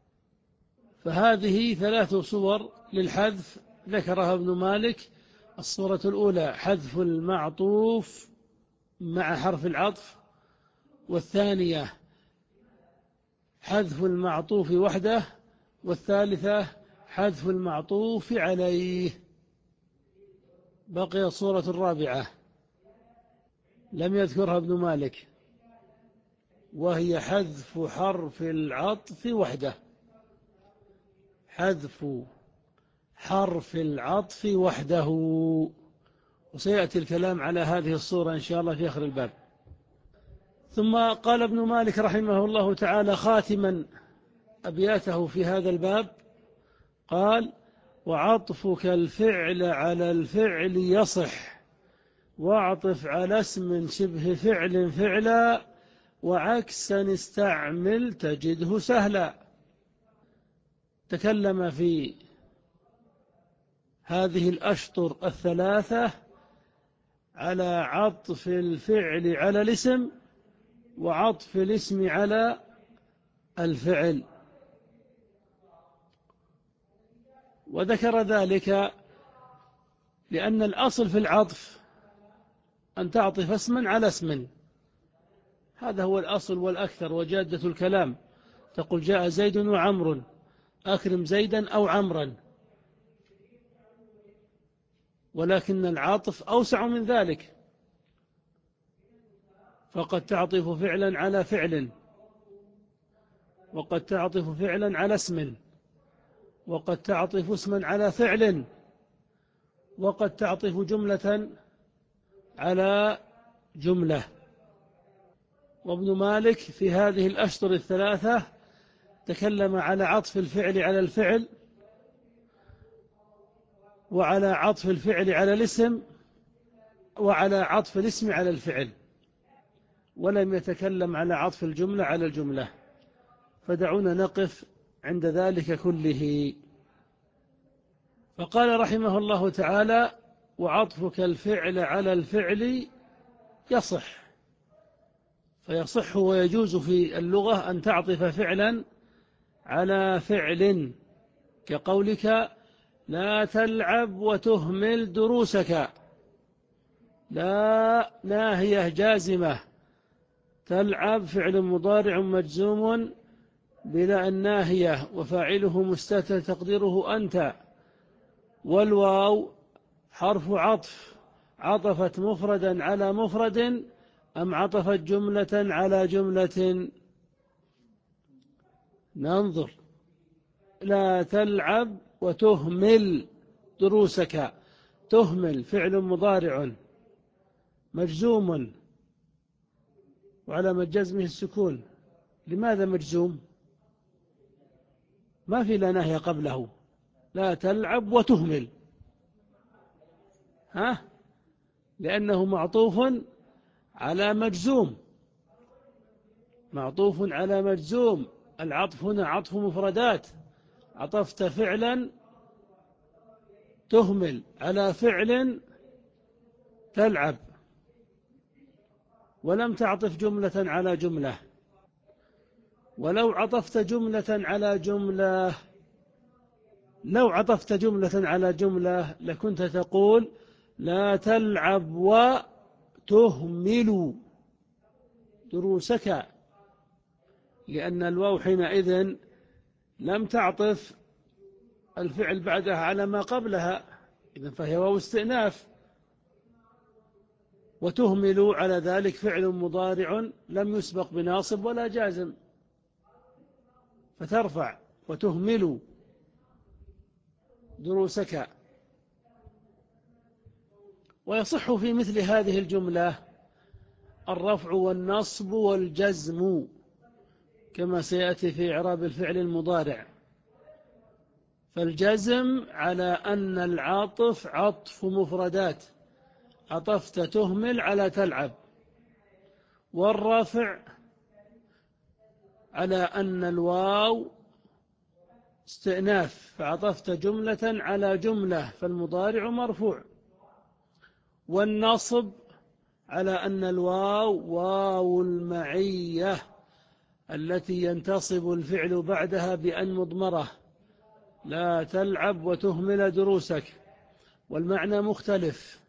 فهذه ثلاث صور للحذف ذكرها ابن مالك. الصورة الأولى حذف المعطوف مع حرف العطف، والثانية حذف المعطوف وحده، والثالثة حذف المعطوف عليه. بقي الصورة الرابعة لم يذكرها ابن مالك، وهي حذف حرف العطف وحده. حذف حرف العطف وحده، وسيأتي الكلام على هذه الصورة إن شاء الله في آخر الباب. ثم قال ابن مالك رحمه الله تعالى خاتما أبياته في هذا الباب، قال: وعطفك الفعل على الفعل يصح، واعطف على اسم شبه فعل فعلا، وعكسا استعمل تجده سهلا. تكلم في هذه الأشطر الثلاثة على عطف الفعل على الاسم، وعطف الاسم على الفعل، وذكر ذلك لأن الأصل في العطف أن تعطف اسما على اسم، هذا هو الأصل والأكثر وجادة الكلام. تقول جاء زيد وعمر، أكرم زيدا أو عمرا، ولكن العاطف أوسع من ذلك، فقد تعطف فعلا على فعل، وقد تعطف فعلا على اسم، وقد تعطف اسما على فعل، وقد تعطف جملة على جملة. وابن مالك في هذه الأشطر الثلاثة تكلم على عطف الفعل على الفعل، وعلى عطف الفعل على الاسم، وعلى عطف الاسم على الفعل، ولم يتكلم على عطف الجملة على الجملة. فدعونا نقف عند ذلك كله. فقال رحمه الله تعالى: وعطفك الفعل على الفعل يصح. فيصح ويجوز في اللغة أن تعطف فعلا على فعل، كقولك: لا تلعب وتهمل دروسك. لا ناهية جازمة، تلعب فعل مضارع مجزوم بلا الناهية، وفاعله مستتر تقديره أنت، والواو حرف عطف، عطفت مفردا على مفرد أم عطفت جملة على جملة؟ ننظر. لا تلعب وتهمل دروسك، تهمل فعل مضارع مجزوم وعلى جزمه السكون. لماذا مجزوم؟ ما في لا ناهية قبله. لا تلعب وتهمل، ها؟ لأنه معطوف على مجزوم، معطوف على مجزوم. العطف هنا عطف مفردات، عطفت فعلا تهمل على فعل تلعب، ولم تعطف جملة على جملة. ولو عطفت جملة على جملة لو عطفت جملة على جملة لكنت تقول: لا تلعب وتهمل دروسك، لأن الواو حينئذ لم تعطف الفعل بعدها على ما قبلها، إذن فهي واو استئناف. وتهمل على ذلك فعل مضارع لم يسبق بناصب ولا جازم، فترفع وتهمل دروسك. ويصح في مثل هذه الجملة الرفع والنصب والجزم، كما سيأتي في إعراب الفعل المضارع. فالجزم على أن العاطف عطف مفردات، عطفت تهمل على تلعب. والرفع على أن الواو استئناف، فعطفت جملة على جملة فالمضارع مرفوع. والنصب على أن الواو واو المعية التي ينتصب الفعل بعدها بأن مضمرة، لا تلعب وتهمل دروسك، والمعنى مختلف.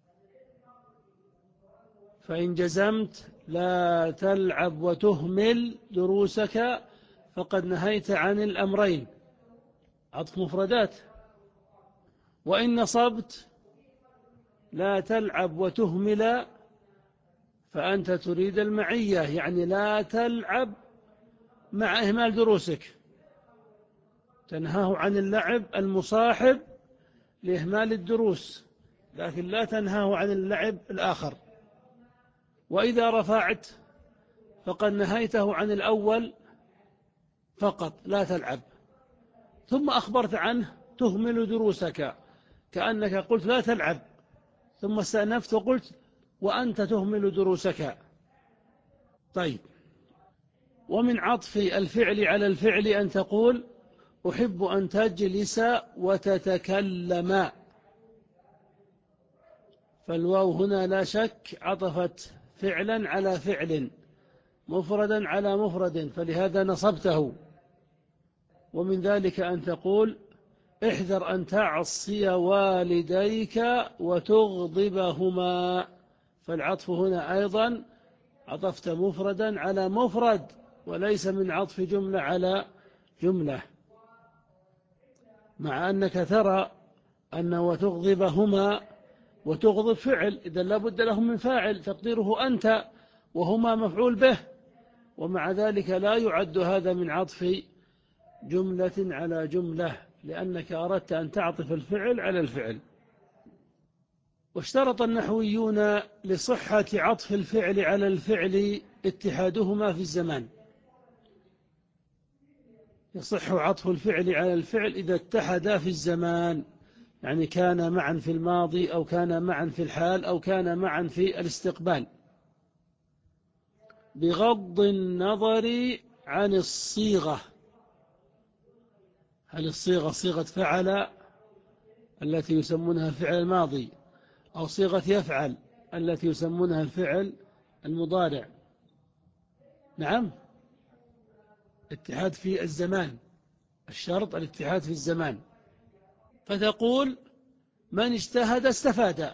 فإن جزمت لا تلعب وتهمل دروسك فقد نهيت عن الأمرين، عطف مفردات. وإن نصبت لا تلعب وتهمل فأنت تريد المعية، يعني لا تلعب مع إهمال دروسك، تنهاه عن اللعب المصاحب لإهمال الدروس، لكن لا تنهاه عن اللعب الآخر. وإذا رفعت فقد نهيته عن الأول فقط لا تلعب، ثم أخبرت عنه تهمل دروسك، كأنك قلت لا تلعب ثم استأنفت وقلت وأنت تهمل دروسك. طيب، ومن عطف الفعل على الفعل أن تقول أحب أن تجلس وتتكلم، فالواو هنا لا شك عطفت فعلا على فعل، مفردا على مفرد، فلهذا نصبته. ومن ذلك أن تقول احذر أن تعصي والديك وتغضبهما، فالعطف هنا أيضا عطفت مفردا على مفرد وليس من عطف جملة على جملة، مع أنك ترى أن وتغضبهما وتغضب فعل، إذا لا بد له من فاعل تقديره أنت، وهما مفعول به، ومع ذلك لا يعد هذا من عطف جملة على جملة، لأنك أردت أن تعطف الفعل على الفعل. واشترط النحويون لصحة عطف الفعل على الفعل اتحادهما في الزمان، يصح عطف الفعل على الفعل إذا اتحدا في الزمان، يعني كان معا في الماضي أو كان معا في الحال أو كان معا في الاستقبال، بغض النظر عن الصيغة. هل الصيغة صيغة فعل التي يسمونها الفعل الماضي، أو صيغة يفعل التي يسمونها الفعل المضارع؟ نعم، اتحاد في الزمان، الشرط الاتحاد في الزمان. فتقول من اجتهد استفاد،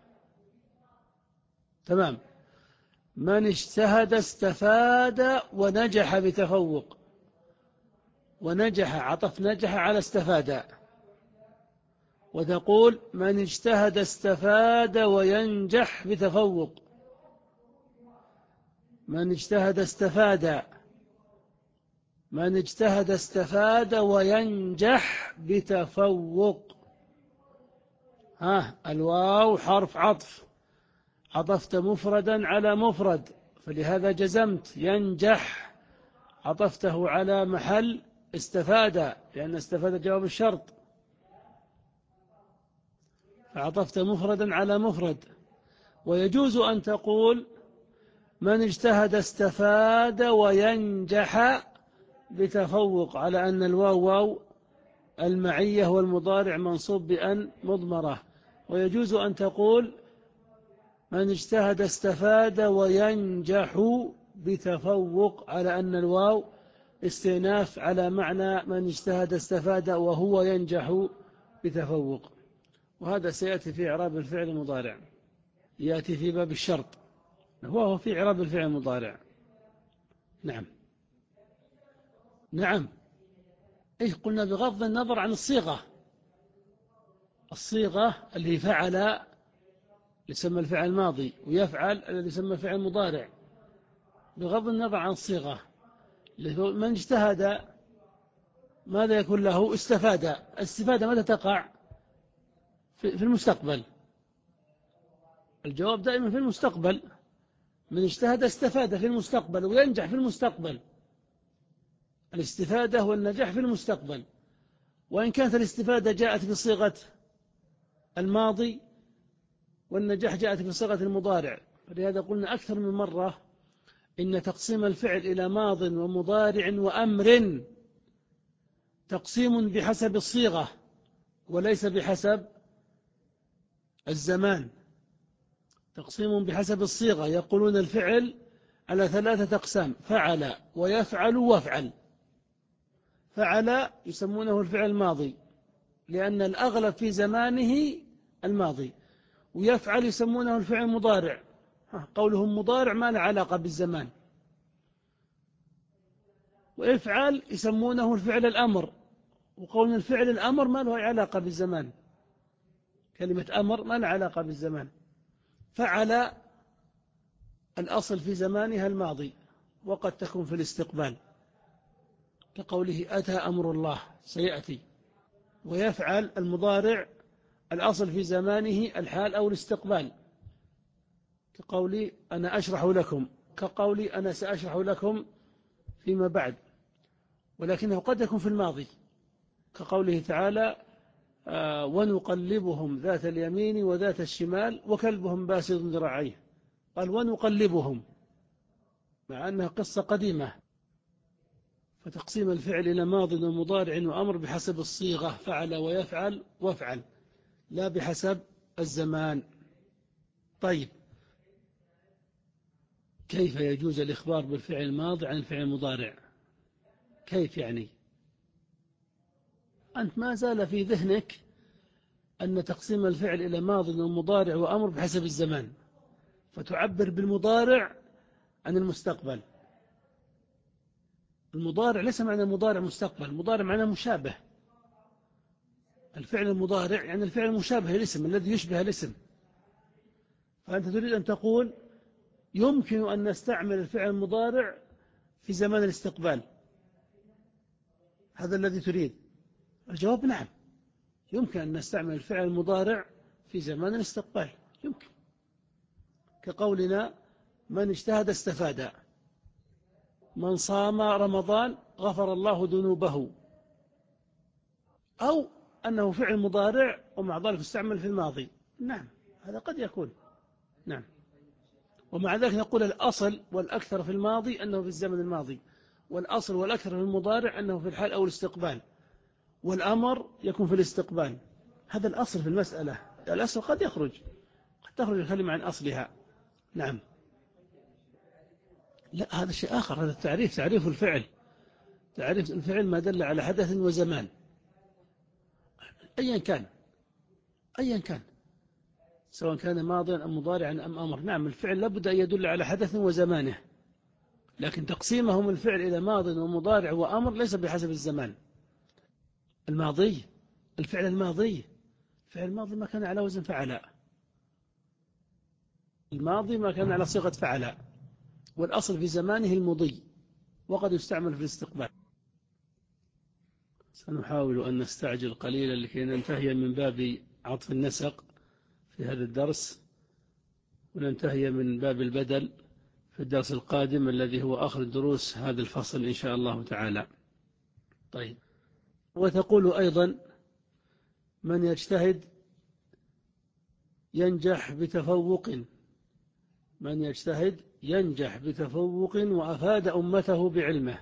تمام، من اجتهد استفاد ونجح بتفوق، ونجح عطف نجح على استفاد. وتقول من اجتهد استفاد وينجح بتفوق، من اجتهد استفاد، من اجتهد استفاد وينجح بتفوق. ها، الواو حرف عطف، عطفت مفردا على مفرد، فلهذا جزمت. ينجح عطفته على محل استفاد، لأن استفاد جواب الشرط، فعطفت مفردا على مفرد. ويجوز أن تقول من اجتهد استفاد وينجح بتفوق، على أن الواو واو المعية والمضارع منصوب بأن مضمرة. ويجوز أن تقول من اجتهد استفاد وينجح بتفوق، على أن الواو استئناف على معنى من اجتهد استفاد وهو ينجح بتفوق. وهذا سيأتي في إعراب الفعل المضارع، يأتي في باب الشرط، وهو في إعراب الفعل المضارع. نعم نعم، إيش قلنا؟ بغض النظر عن الصيغة، الصيغة اللي فعل يسمى الفعل الماضي، ويفعل الذي يسمى الفعل المضارع، بغض النظر عن الصيغة. من اجتهد ماذا يكون له؟ استفاد. الاستفادة متى تقع؟ في المستقبل، الجواب دائما في المستقبل. من اجتهد استفاد في المستقبل وينجح في المستقبل، الاستفادة والنجاح في المستقبل. وإن كانت الاستفادة جاءت بصيغة الماضي والنجاح جاءت بصيغة المضارع، فلهذا قلنا أكثر من مرة إن تقسيم الفعل إلى ماض ومضارع وأمر تقسيم بحسب الصيغة وليس بحسب الزمان. تقسيم بحسب الصيغة، يقولون الفعل على ثلاثة أقسام: فعل ويفعل وافعل. فعل يسمونه الفعل الماضي لأن الأغلب في زمانه الماضي، ويفعل يسمونه الفعل المضارع، قولهم مضارع ما له علاقة بالزمان. وافعل يسمونه الفعل الأمر، وقولنا الفعل الأمر ما له علاقة بالزمان، كلمة أمر ما له علاقة بالزمان. فعل الأصل في زمانها الماضي، وقد تكون في الاستقبال كقوله أتى أمر الله سيأتي. ويفعل المضارع الأصل في زمانه الحال أو الاستقبال كقولي أنا أشرح لكم، كقولي أنا سأشرح لكم فيما بعد، ولكنه قد يكون في الماضي كقوله تعالى آه ونقلبهم ذات اليمين وذات الشمال وكلبهم باسط ذراعيه. قال ونقلبهم مع أنها قصة قديمة. فتقسيم الفعل إلى ماض ومضارع وأمر بحسب الصيغة، فعل ويفعل وافعل، لا بحسب الزمان. طيب، كيف يجوز الإخبار بالفعل الماضي عن الفعل المضارع؟ كيف يعني؟ أنت ما زال في ذهنك أن تقسيم الفعل إلى ماض ومضارع وأمر بحسب الزمان، فتعبر بالمضارع عن المستقبل. المضارع ليس معنى المضارع مستقبل، المضارع معنى مشابه. الفعل المضارع يعني الفعل المشابه الاسم الذي يشبه الاسم. فأنت تريد أن تقول يمكن أن نستعمل الفعل المضارع في زمان الاستقبال، هذا الذي تريد؟ الجواب نعم، يمكن أن نستعمل الفعل المضارع في زمان الاستقبال، يمكن، كقولنا من اجتهد استفاد، من صام رمضان غفر الله ذنوبه. أو أنه فعل مضارع ومع ذلك يستعمل في الماضي، نعم هذا قد يكون، نعم. ومع ذلك نقول الأصل والأكثر في الماضي أنه في الزمن الماضي، والأصل والأكثر في المضارع أنه في الحال أو الاستقبال، والأمر يكون في الاستقبال. هذا الأصل في المسألة. الأصل قد يخرج، قد تخرج الكلمة عن أصلها، نعم. لا، هذا شيء آخر، هذا التعريف تعريف الفعل. تعريف الفعل ما دل على حدث وزمان أيا كان، أيا كان، سواء كان ماضيا أم مضارعا أم أمر. نعم، الفعل لابد أن يدل على حدث وزمانه، لكن تقسيمهم الفعل إلى ماض ومضارع وأمر ليس بحسب الزمان. الماضي، الفعل الماضي، الفعل الماضي ما كان على وزن فعل، الماضي ما كان على صيغة فعل، والأصل في زمانه المضي، وقد يستعمل في الاستقبال. سنحاول أن نستعجل قليلا لكي ننتهي من باب عطف النسق في هذا الدرس، وننتهي من باب البدل في الدرس القادم الذي هو آخر دروس هذا الفصل إن شاء الله تعالى. طيب، وتقول أيضا من يجتهد ينجح بتفوق، من يجتهد ينجح بتفوق وأفاد أمته بعلمه.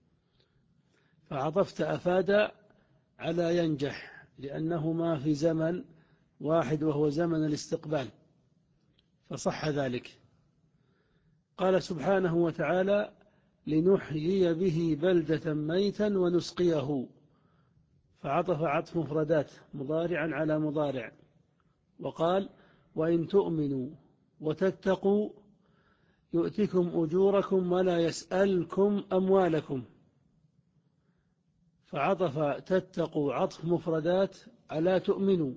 فعطفت أفاد على ينجح لأنهما في زمن واحد وهو زمن الاستقبال، فصح ذلك. قال سبحانه وتعالى لنحيي به بلدة ميتا ونسقيه، فعطف عطف مفردات مضارعا على مضارع. وقال وإن تؤمنوا وتتقوا يؤتكم أجوركم ولا يسألكم أموالكم، فعطف تتقوا عطف مفردات على تؤمنوا،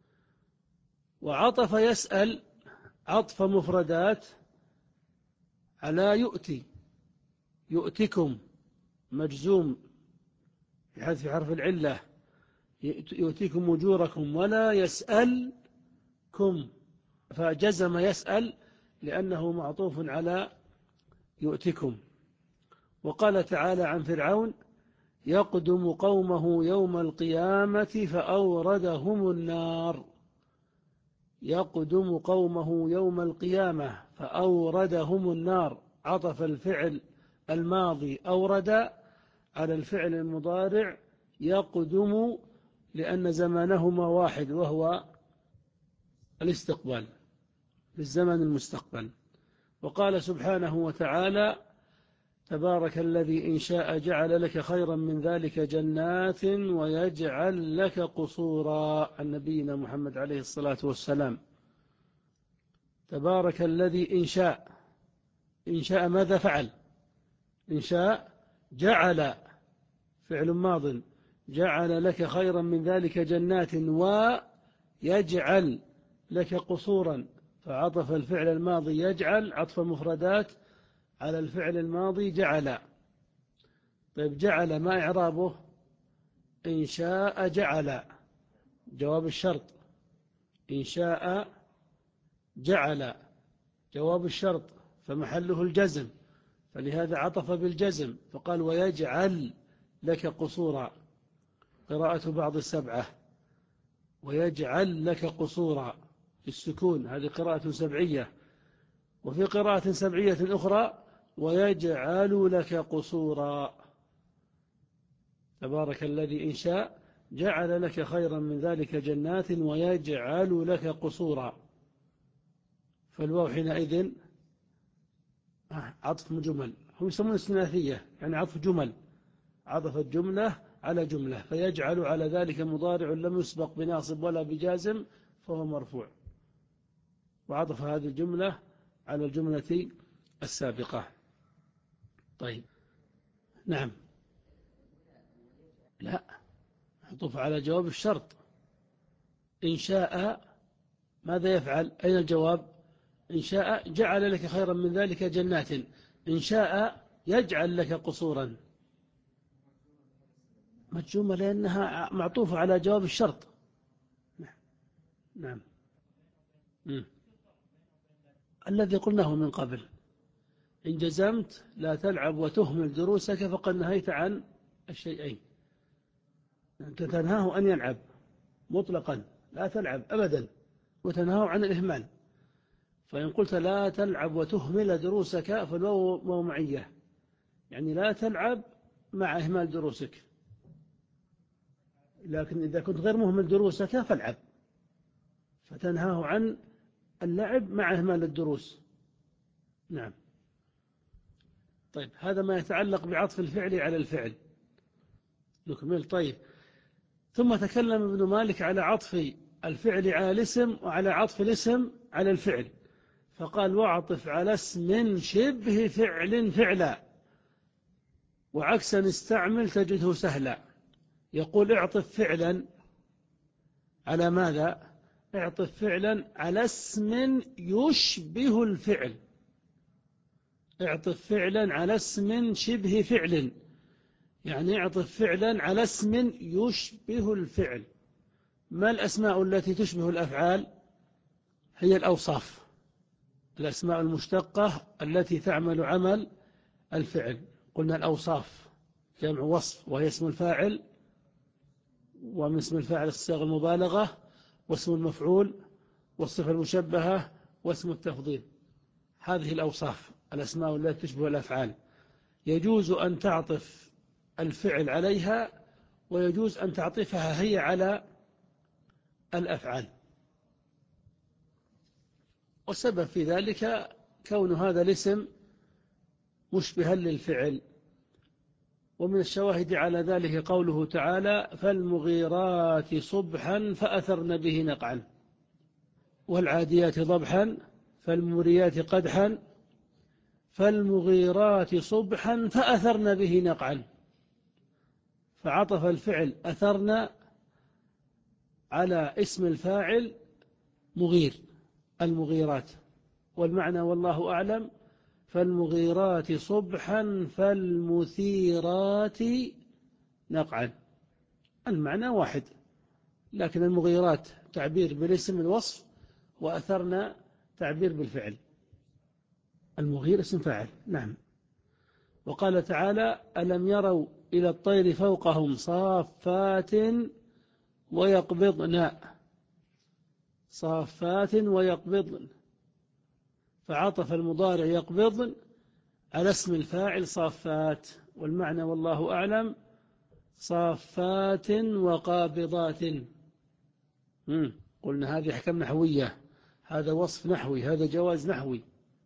وعطف يسأل عطف مفردات على يؤتي، يؤتكم مجزوم بحذف حرف العلة، يؤتكم أجوركم ولا يسألكم، فجزم يسأل لأنه معطوف على يؤتكم. وقال تعالى عن فرعون يقدم قومه يوم القيامة فأوردهم النار، يقدم قومه يوم القيامة فأوردهم النار، عطف الفعل الماضي أورد على الفعل المضارع يقدم لأن زمانهما واحد وهو الاستقبال في الزمن المستقبل. وقال سبحانه وتعالى تبارك الذي إن شاء جعل لك خيرا من ذلك جنات ويجعل لك قصورا عن نبينا محمد عليه الصلاة والسلام. تبارك الذي إن شاء، إن شاء ماذا فعل؟ إن شاء جعل فعل ماض، جعل لك خيرا من ذلك جنات ويجعل لك قصورا، فعطف الفعل الماضي يجعل عطف مفردات على الفعل الماضي جعل. طيب جعل ما إعرابه؟ إن شاء جعل جواب الشرط، إن شاء جعل جواب الشرط فمحله الجزم، فلهذا عطف بالجزم فقال ويجعل لك قصورا. قراءة بعض السبعة ويجعل لك قصورا السكون، هذه قراءة سبعية. وفي قراءة سبعية أخرى ويجعل لك قصورا. تبارك الذي إن شاء جعل لك خيرا من ذلك جنات ويجعل لك قصورا. فالواو حينئذ عطف مجمل، هم يسمون الثلاثية يعني عطف جمل، عطفت جملة على جملة، فيجعل على ذلك مضارع لم يسبق بناصب ولا بجازم فهو مرفوع، وعطف هذه الجملة على الجملة السابقة. طيب نعم، لا، عطف على جواب الشرط. إن شاء ماذا يفعل؟ أين الجواب؟ إن شاء جعل لك خيرا من ذلك جنات، إن شاء يجعل لك قصورا، مجزومة لأنها معطوفة على جواب الشرط. نعم م. الذي قلناه من قبل، إن جزمت لا تلعب وتهمل دروسك فقد نهيت عن الشيئين. أنت تنهاه أن يلعب مطلقا، لا تلعب أبدا، وتنهاه عن الإهمال. فإن قلت لا تلعب وتهمل دروسك فالواو معية، يعني لا تلعب مع إهمال دروسك، لكن إذا كنت غير مهمل دروسك فالعب، فتنهاه عن اللعب مع إهمال الدروس. نعم. طيب هذا ما يتعلق بعطف الفعل على الفعل. نكمل. طيب ثم تكلم ابن مالك على عطف الفعل على الاسم وعلى عطف الاسم على الفعل، فقال واعطف على اسم شبه فعل فعلا، وعكسا استعمل تجده سهلا. يقول اعطف فعلا على ماذا؟ اعطف فعلا على اسم يشبه الفعل، اعطف فعلا على اسم شبه فعل، يعني اعطف فعلا على اسم يشبه الفعل. ما الأسماء التي تشبه الأفعال؟ هي الأوصاف، الأسماء المشتقة التي تعمل عمل الفعل. قلنا الأوصاف جمع وصف، وهي اسم الفاعل، ومن اسم الفاعل الصيغة المبالغة، واسم المفعول، والصفة المشبهة، واسم التفضيل. هذه الأوصاف الأسماء التي تشبه الأفعال، يجوز أن تعطف الفعل عليها، ويجوز أن تعطفها هي على الأفعال. والسبب في ذلك كون هذا الاسم مشبها للفعل. ومن الشواهد على ذلك قوله تعالى فالمغيرات صبحا فأثرن به نقعا، والعاديات ضبحا، فالموريات قدحا، فالمغيرات صبحا فأثرن به نقعا، فعطف الفعل أثرن على اسم الفاعل مغير، المغيرات، والمعنى والله أعلم فالمغيرات صبحا فالمثيرات نقعا، المعنى واحد، لكن المغيرات تعبير بالاسم الوصف، وأثرنا تعبير بالفعل. المغير اسم فاعل. نعم. وقال تعالى ألم يروا إلى الطير فوقهم صافات ويقبضن، صافات ويقبضن، فعطف المضارع يقبضن على اسم الفاعل صافات، والمعنى والله أعلم صافات وقابضات. مم. قلنا هذه أحكام نحوية، هذا وصف نحوي، هذا جواز نحوي.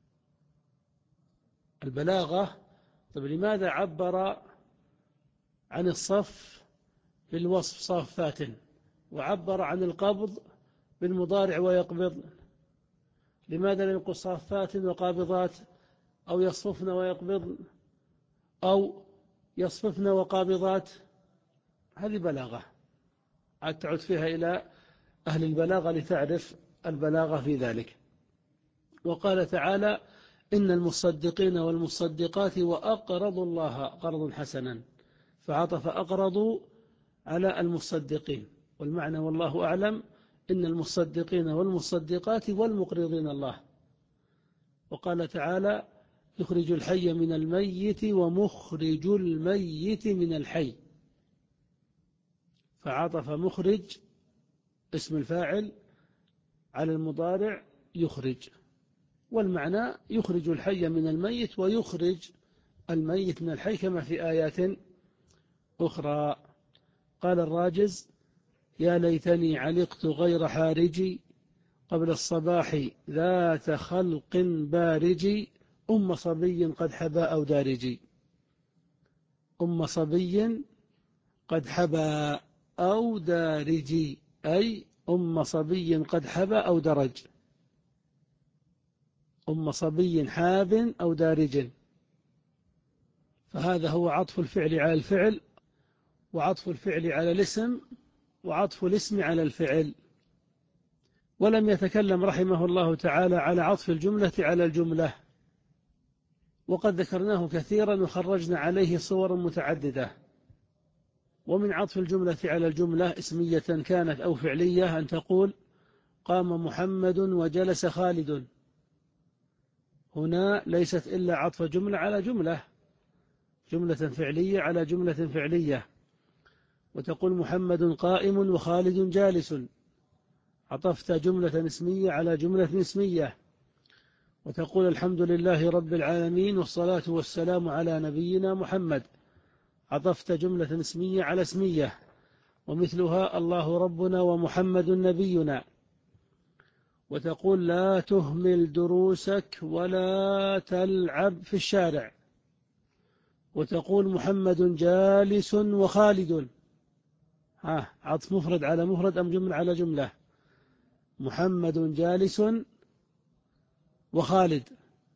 البلاغة. طيب لماذا عبر عن الصف بالوصف صافات، وعبر عن القبض بالمضارع ويقبض؟ لماذا لا يقول صافات وقابضات، أو يصففن ويقبضن، أو يصففن وقابضات؟ هذه بلاغة، عاد تعود فيها إلى أهل البلاغة لتعرف البلاغة في ذلك. وقال تعالى: إن المصدقين والمصدقات وأقرضوا الله قرضا حسنا، فعطف أقرضوا على المصدقين، والمعنى والله أعلم إن المصدقين والمصدقات والمقرضين الله. وقال تعالى: يخرج الحي من الميت ومخرج الميت من الحي، فعطف مخرج اسم الفاعل على المضارع يخرج، والمعنى يخرج الحي من الميت ويخرج الميت من الحي، كما في آيات أخرى. قال الراجز: يا ليتني علقت غير حارجي قبل الصباح ذات خلق بارجي أم صبي قد حبى أو دارجي. أم صبي قد حبى أو دارجي، أي أم صبي قد حبى أو درج، أم صبي حاب أو دارج. فهذا هو عطف الفعل على الفعل، وعطف الفعل على الاسم، وعطف الاسم على الفعل. ولم يتكلم رحمه الله تعالى على عطف الجملة على الجملة، وقد ذكرناه كثيرا وخرجنا عليه صور متعددة. ومن عطف الجملة على الجملة اسمية كانت أو فعلية أن تقول: قام محمد وجلس خالد. هنا ليست إلا عطف جملة على جملة، جملة فعلية على جملة فعلية. وتقول: محمد قائم وخالد جالس، عطفت جملة اسمية على جملة اسمية. وتقول: الحمد لله رب العالمين والصلاة والسلام على نبينا محمد، عطفت جملة اسمية على اسمية. ومثلها: الله ربنا ومحمد نبينا. وتقول: لا تهمل دروسك ولا تلعب في الشارع. وتقول: محمد جالس وخالد. ها، عطف مفرد على مفرد أم جملة على جملة؟ محمد جالس وخالد،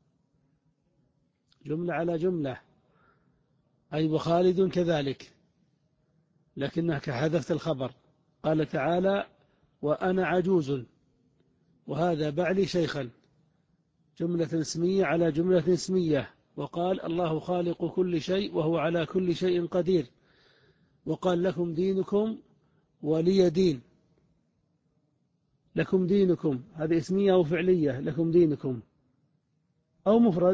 جملة على جملة، أي وخالد كذلك، لكنك حذفت الخبر. قال تعالى: وأنا عجوز، وهذا بعلي شيخا، جملة اسمية على جملة اسمية. وقال: الله خالق كل شيء وهو على كل شيء قدير. وقال: لكم دينكم ولي دين. لكم دينكم هذه اسمية أو فعلية؟ لكم دينكم أو مفرد؟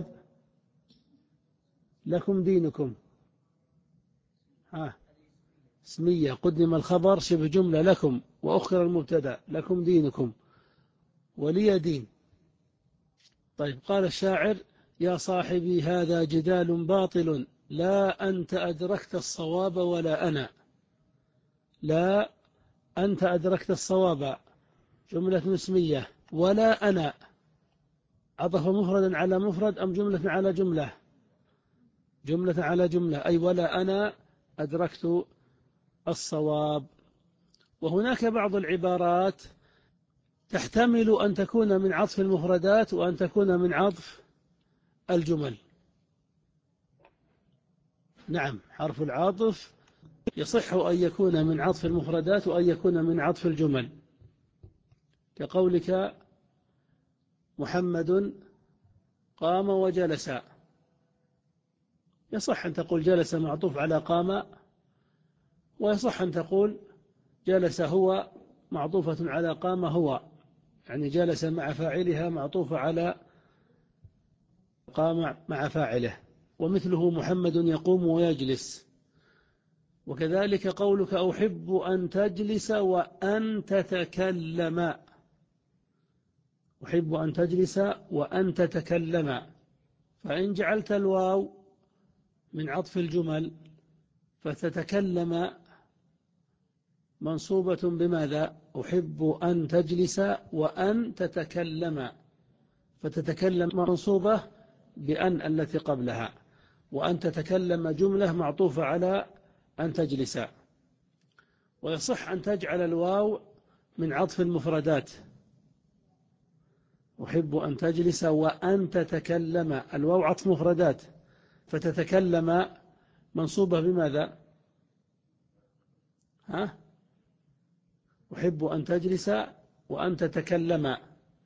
لكم دينكم، ها، اسمية، قدم الخبر شبه جملة لكم، وأخر المبتدأ، لكم دينكم ولي دين. طيب، قال الشاعر: يا صاحبي هذا جدال باطل، لا أنت أدركت الصواب ولا أنا. لا أنت أدركت الصواب، جملة اسمية، ولا أنا، عطف مفردا على مفرد أم جملة على جملة؟ جملة على جملة، أي ولا أنا أدركت الصواب. وهناك بعض العبارات تحتمل أن تكون من عطف المفردات وأن تكون من عطف الجمل. نعم، حرف العاطف يصح أن يكون من عطف المفردات وأن يكون من عطف الجمل، كقولك: محمد قام وجلس. يصح أن تقول جلس معطوف على قام، ويصح أن تقول جلس هو معطوفة على قام هو، يعني جلس مع فاعلها معطوفة على قام مع فاعله. ومثله: محمد يقوم ويجلس. وكذلك قولك: أحب أن تجلس وأن تتكلم. أحب أن تجلس وأن تتكلم، فإن جعلت الواو من عطف الجمل فتتكلم منصوبة بماذا؟ أحب أن تجلس وأن تتكلم، فتتكلم منصوبة بأن التي قبلها، وأن تتكلم جملة معطوفة على أن تجلس. ويصح أن تجعل الواو من عطف المفردات، أحب أن تجلس وأن تتكلم، الواو عطف مفردات، فتتكلم منصوبة بماذا؟ ها؟ أحب أن تجلس وأن تتكلم،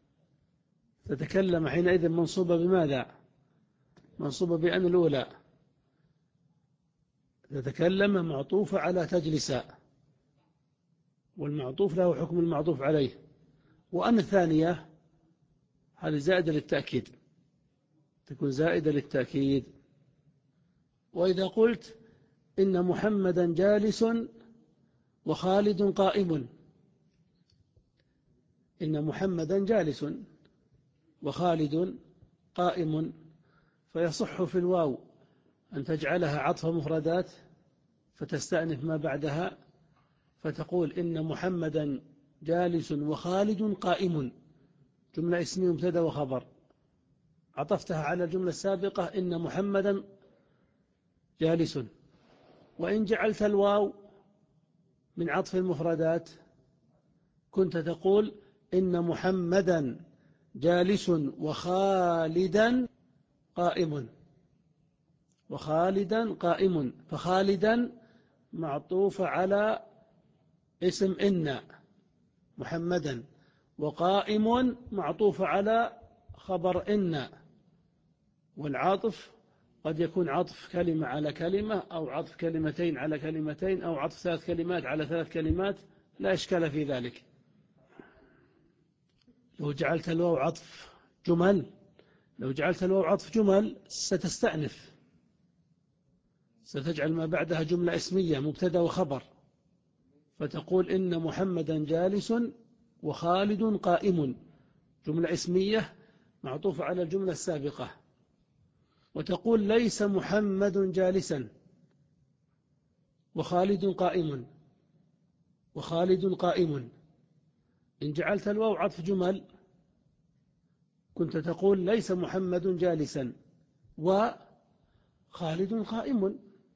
تتكلم حينئذ منصوبة بماذا؟ منصوبة بأن الأولى، تتكلم معطوفة على تجلس، والمعطوف له حكم المعطوف عليه. وأن الثانية هذه زائدة للتأكيد، تكون زائدة للتأكيد. وإذا قلت إن محمدا جالس وخالد قائم، إن محمدا جالس وخالد قائم، فيصح في الواو أن تجعلها عطف مفردات فتستأنف ما بعدها، فتقول إن محمدا جالس وخالد قائم، جملة اسمية مبتدأ وخبر، عطفتها على الجملة السابقة إن محمدا جالس. وإن جعلت الواو من عطف المفردات كنت تقول إن محمدا جالس وخالدا قائم، وخالدا قائم، فخالدا معطوف على اسم إن محمدا، وقائم معطوف على خبر إن. والعاطف قد يكون عطف كلمة على كلمة، أو عطف كلمتين على كلمتين، أو عطف ثلاث كلمات على ثلاث كلمات، لا إشكال في ذلك. لو جعلت الواو عطف جمل لو جعلت الواو عطف جمل ستستأنف، ستجعل ما بعدها جملة اسمية مبتدأ وخبر، فتقول إن محمدا جالس وخالد قائم، جملة اسمية معطوفة على الجملة السابقة. وتقول ليس محمد جالسا وخالد قائم، وخالد قائم. إن جعلت الواو عطف جمل كنت تقول ليس محمد جالسا وخالد قائم،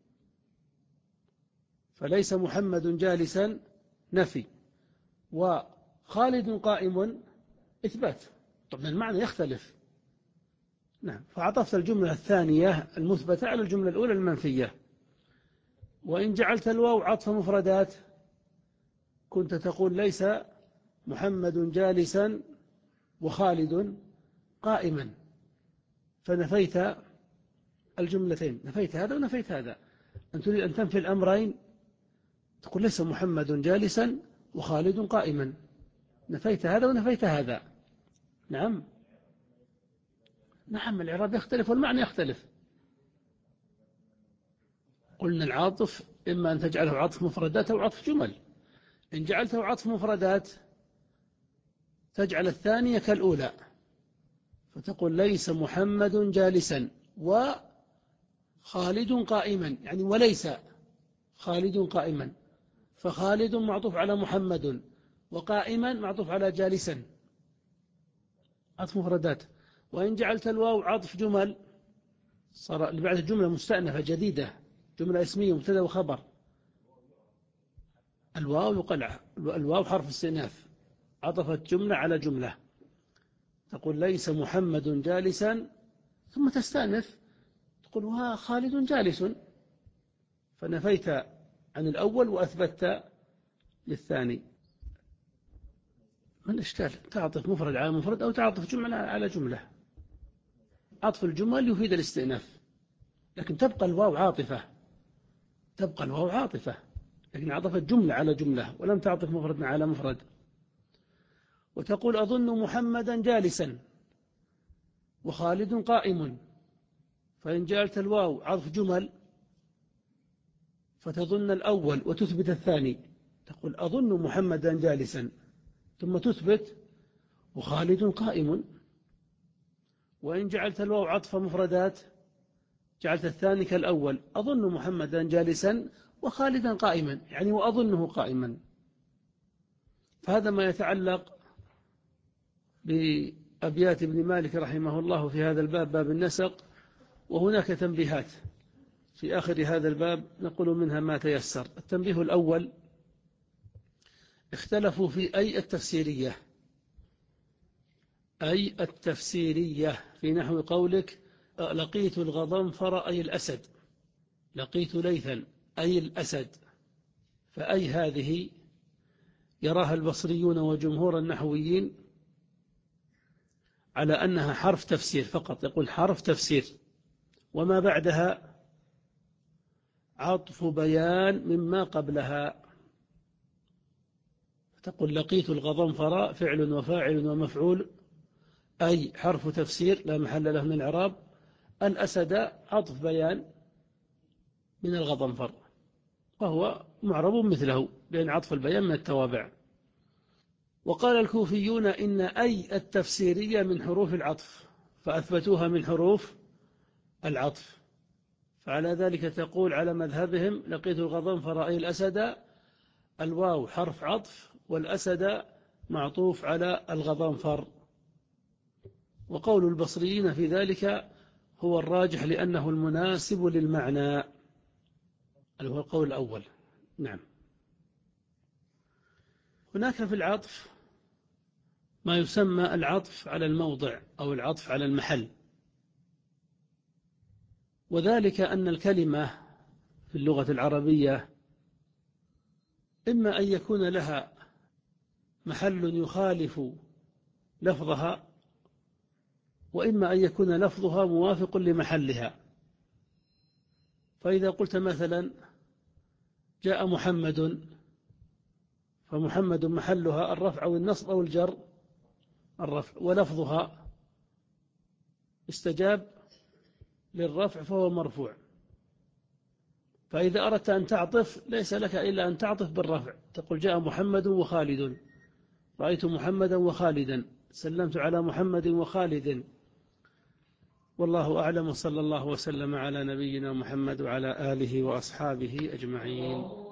فليس محمد جالسا نفي، وخالد قائم إثبات، طبعا المعنى يختلف. نعم، فعطفت الجملة الثانية المثبتة على الجملة الأولى المنفية. وإن جعلت الواو عطف مفردات كنت تقول ليس محمد جالسا وخالد قائما، فنفيت الجملتين، نفيت هذا ونفيت هذا. أن تريد أن تنفي الأمرين تقول ليس محمد جالسا وخالد قائما، نفيت هذا ونفيت هذا. نعم نعم الإعراب يختلف والمعنى يختلف. قلنا العاطف إما أن تجعله عطف مفردات أو عطف جمل. إن جعلته عطف مفردات تجعل الثانية كالأولى، فتقول ليس محمد جالسا وخالد قائما، يعني وليس خالد قائما، فخالد معطوف على محمد، وقائما معطوف على جالسا، عطف مفردات. وإن جعلت الواو عطف جمل صار اللي بعد الجملة مستأنفة جديدة، جملة اسمية مبتدأ وخبر. الواو يقلع، الواو حرف استئناف، عطفت جملة على جملة، تقول ليس محمد جالسا، ثم تستأنف تقول ها خالد جالس، فنفيت عن الأول وأثبتت للثاني. ما الإشكال؟ تعطف مفرد على مفرد أو تعطف جملة على جملة. عطف الجمل يفيد الاستئناف، لكن تبقى الواو عاطفة، تبقى الواو عاطفة، لكن عطفت جملة على جملة ولم تعطف مفرد على مفرد. وتقول أظن محمدا جالسا وخالد قائم، فإن جعلت الواو عطف جمل فتظن الأول وتثبت الثاني، تقول أظن محمدا جالسا ثم تثبت وخالد قائم. وإن جعلت الواو عطف مفردات جعلت الثاني كالأول، أظن محمدا جالسا وخالدا قائما، يعني وأظنه قائما. فهذا ما يتعلق بأبيات ابن مالك رحمه الله في هذا الباب، باب النسق. وهناك تنبيهات في آخر هذا الباب نقول منها ما تيسر. التنبيه الأول: اختلفوا في أي التفسيرية، أي التفسيرية في نحو قولك لقيت الغضنفر أي الأسد، لقيت ليثا أي الأسد. فأي هذه يراها البصريون وجمهور النحويين على أنها حرف تفسير فقط، يقول حرف تفسير، وما بعدها عطف بيان مما قبلها. تقول لقيت الغضنفر فعل وفاعل ومفعول، أي حرف تفسير لا محل له من الإعراب، الأسد عطف بيان من الغضنفر، وهو معرب مثله لأن عطف البيان من التوابع. وقال الكوفيون إن أي التفسيرية من حروف العطف، فأثبتوها من حروف العطف. فعلى ذلك تقول على مذهبهم لقيت الغضنفر أي الأسد، الواو حرف عطف والأسد معطوف على الغضنفر. وقول البصريين في ذلك هو الراجح لأنه المناسب للمعنى، اللي هو القول الأول. نعم. هناك في العطف ما يسمى العطف على الموضع أو العطف على المحل، وذلك أن الكلمة في اللغة العربية إما أن يكون لها محل يخالف لفظها، وإما أن يكون لفظها موافق لمحلها. فإذا قلت مثلا جاء محمد، فمحمد محلها الرفع أو النصب أو الجر، الرفع، ولفظها استجاب للرفع فهو مرفوع. فإذا أردت أن تعطف ليس لك إلا أن تعطف بالرفع، تقول جاء محمد وخالد، رأيت محمدا وخالدا، سلمت على محمد وخالد. والله أعلم، صلى الله وسلم على نبينا محمد وعلى آله وأصحابه أجمعين.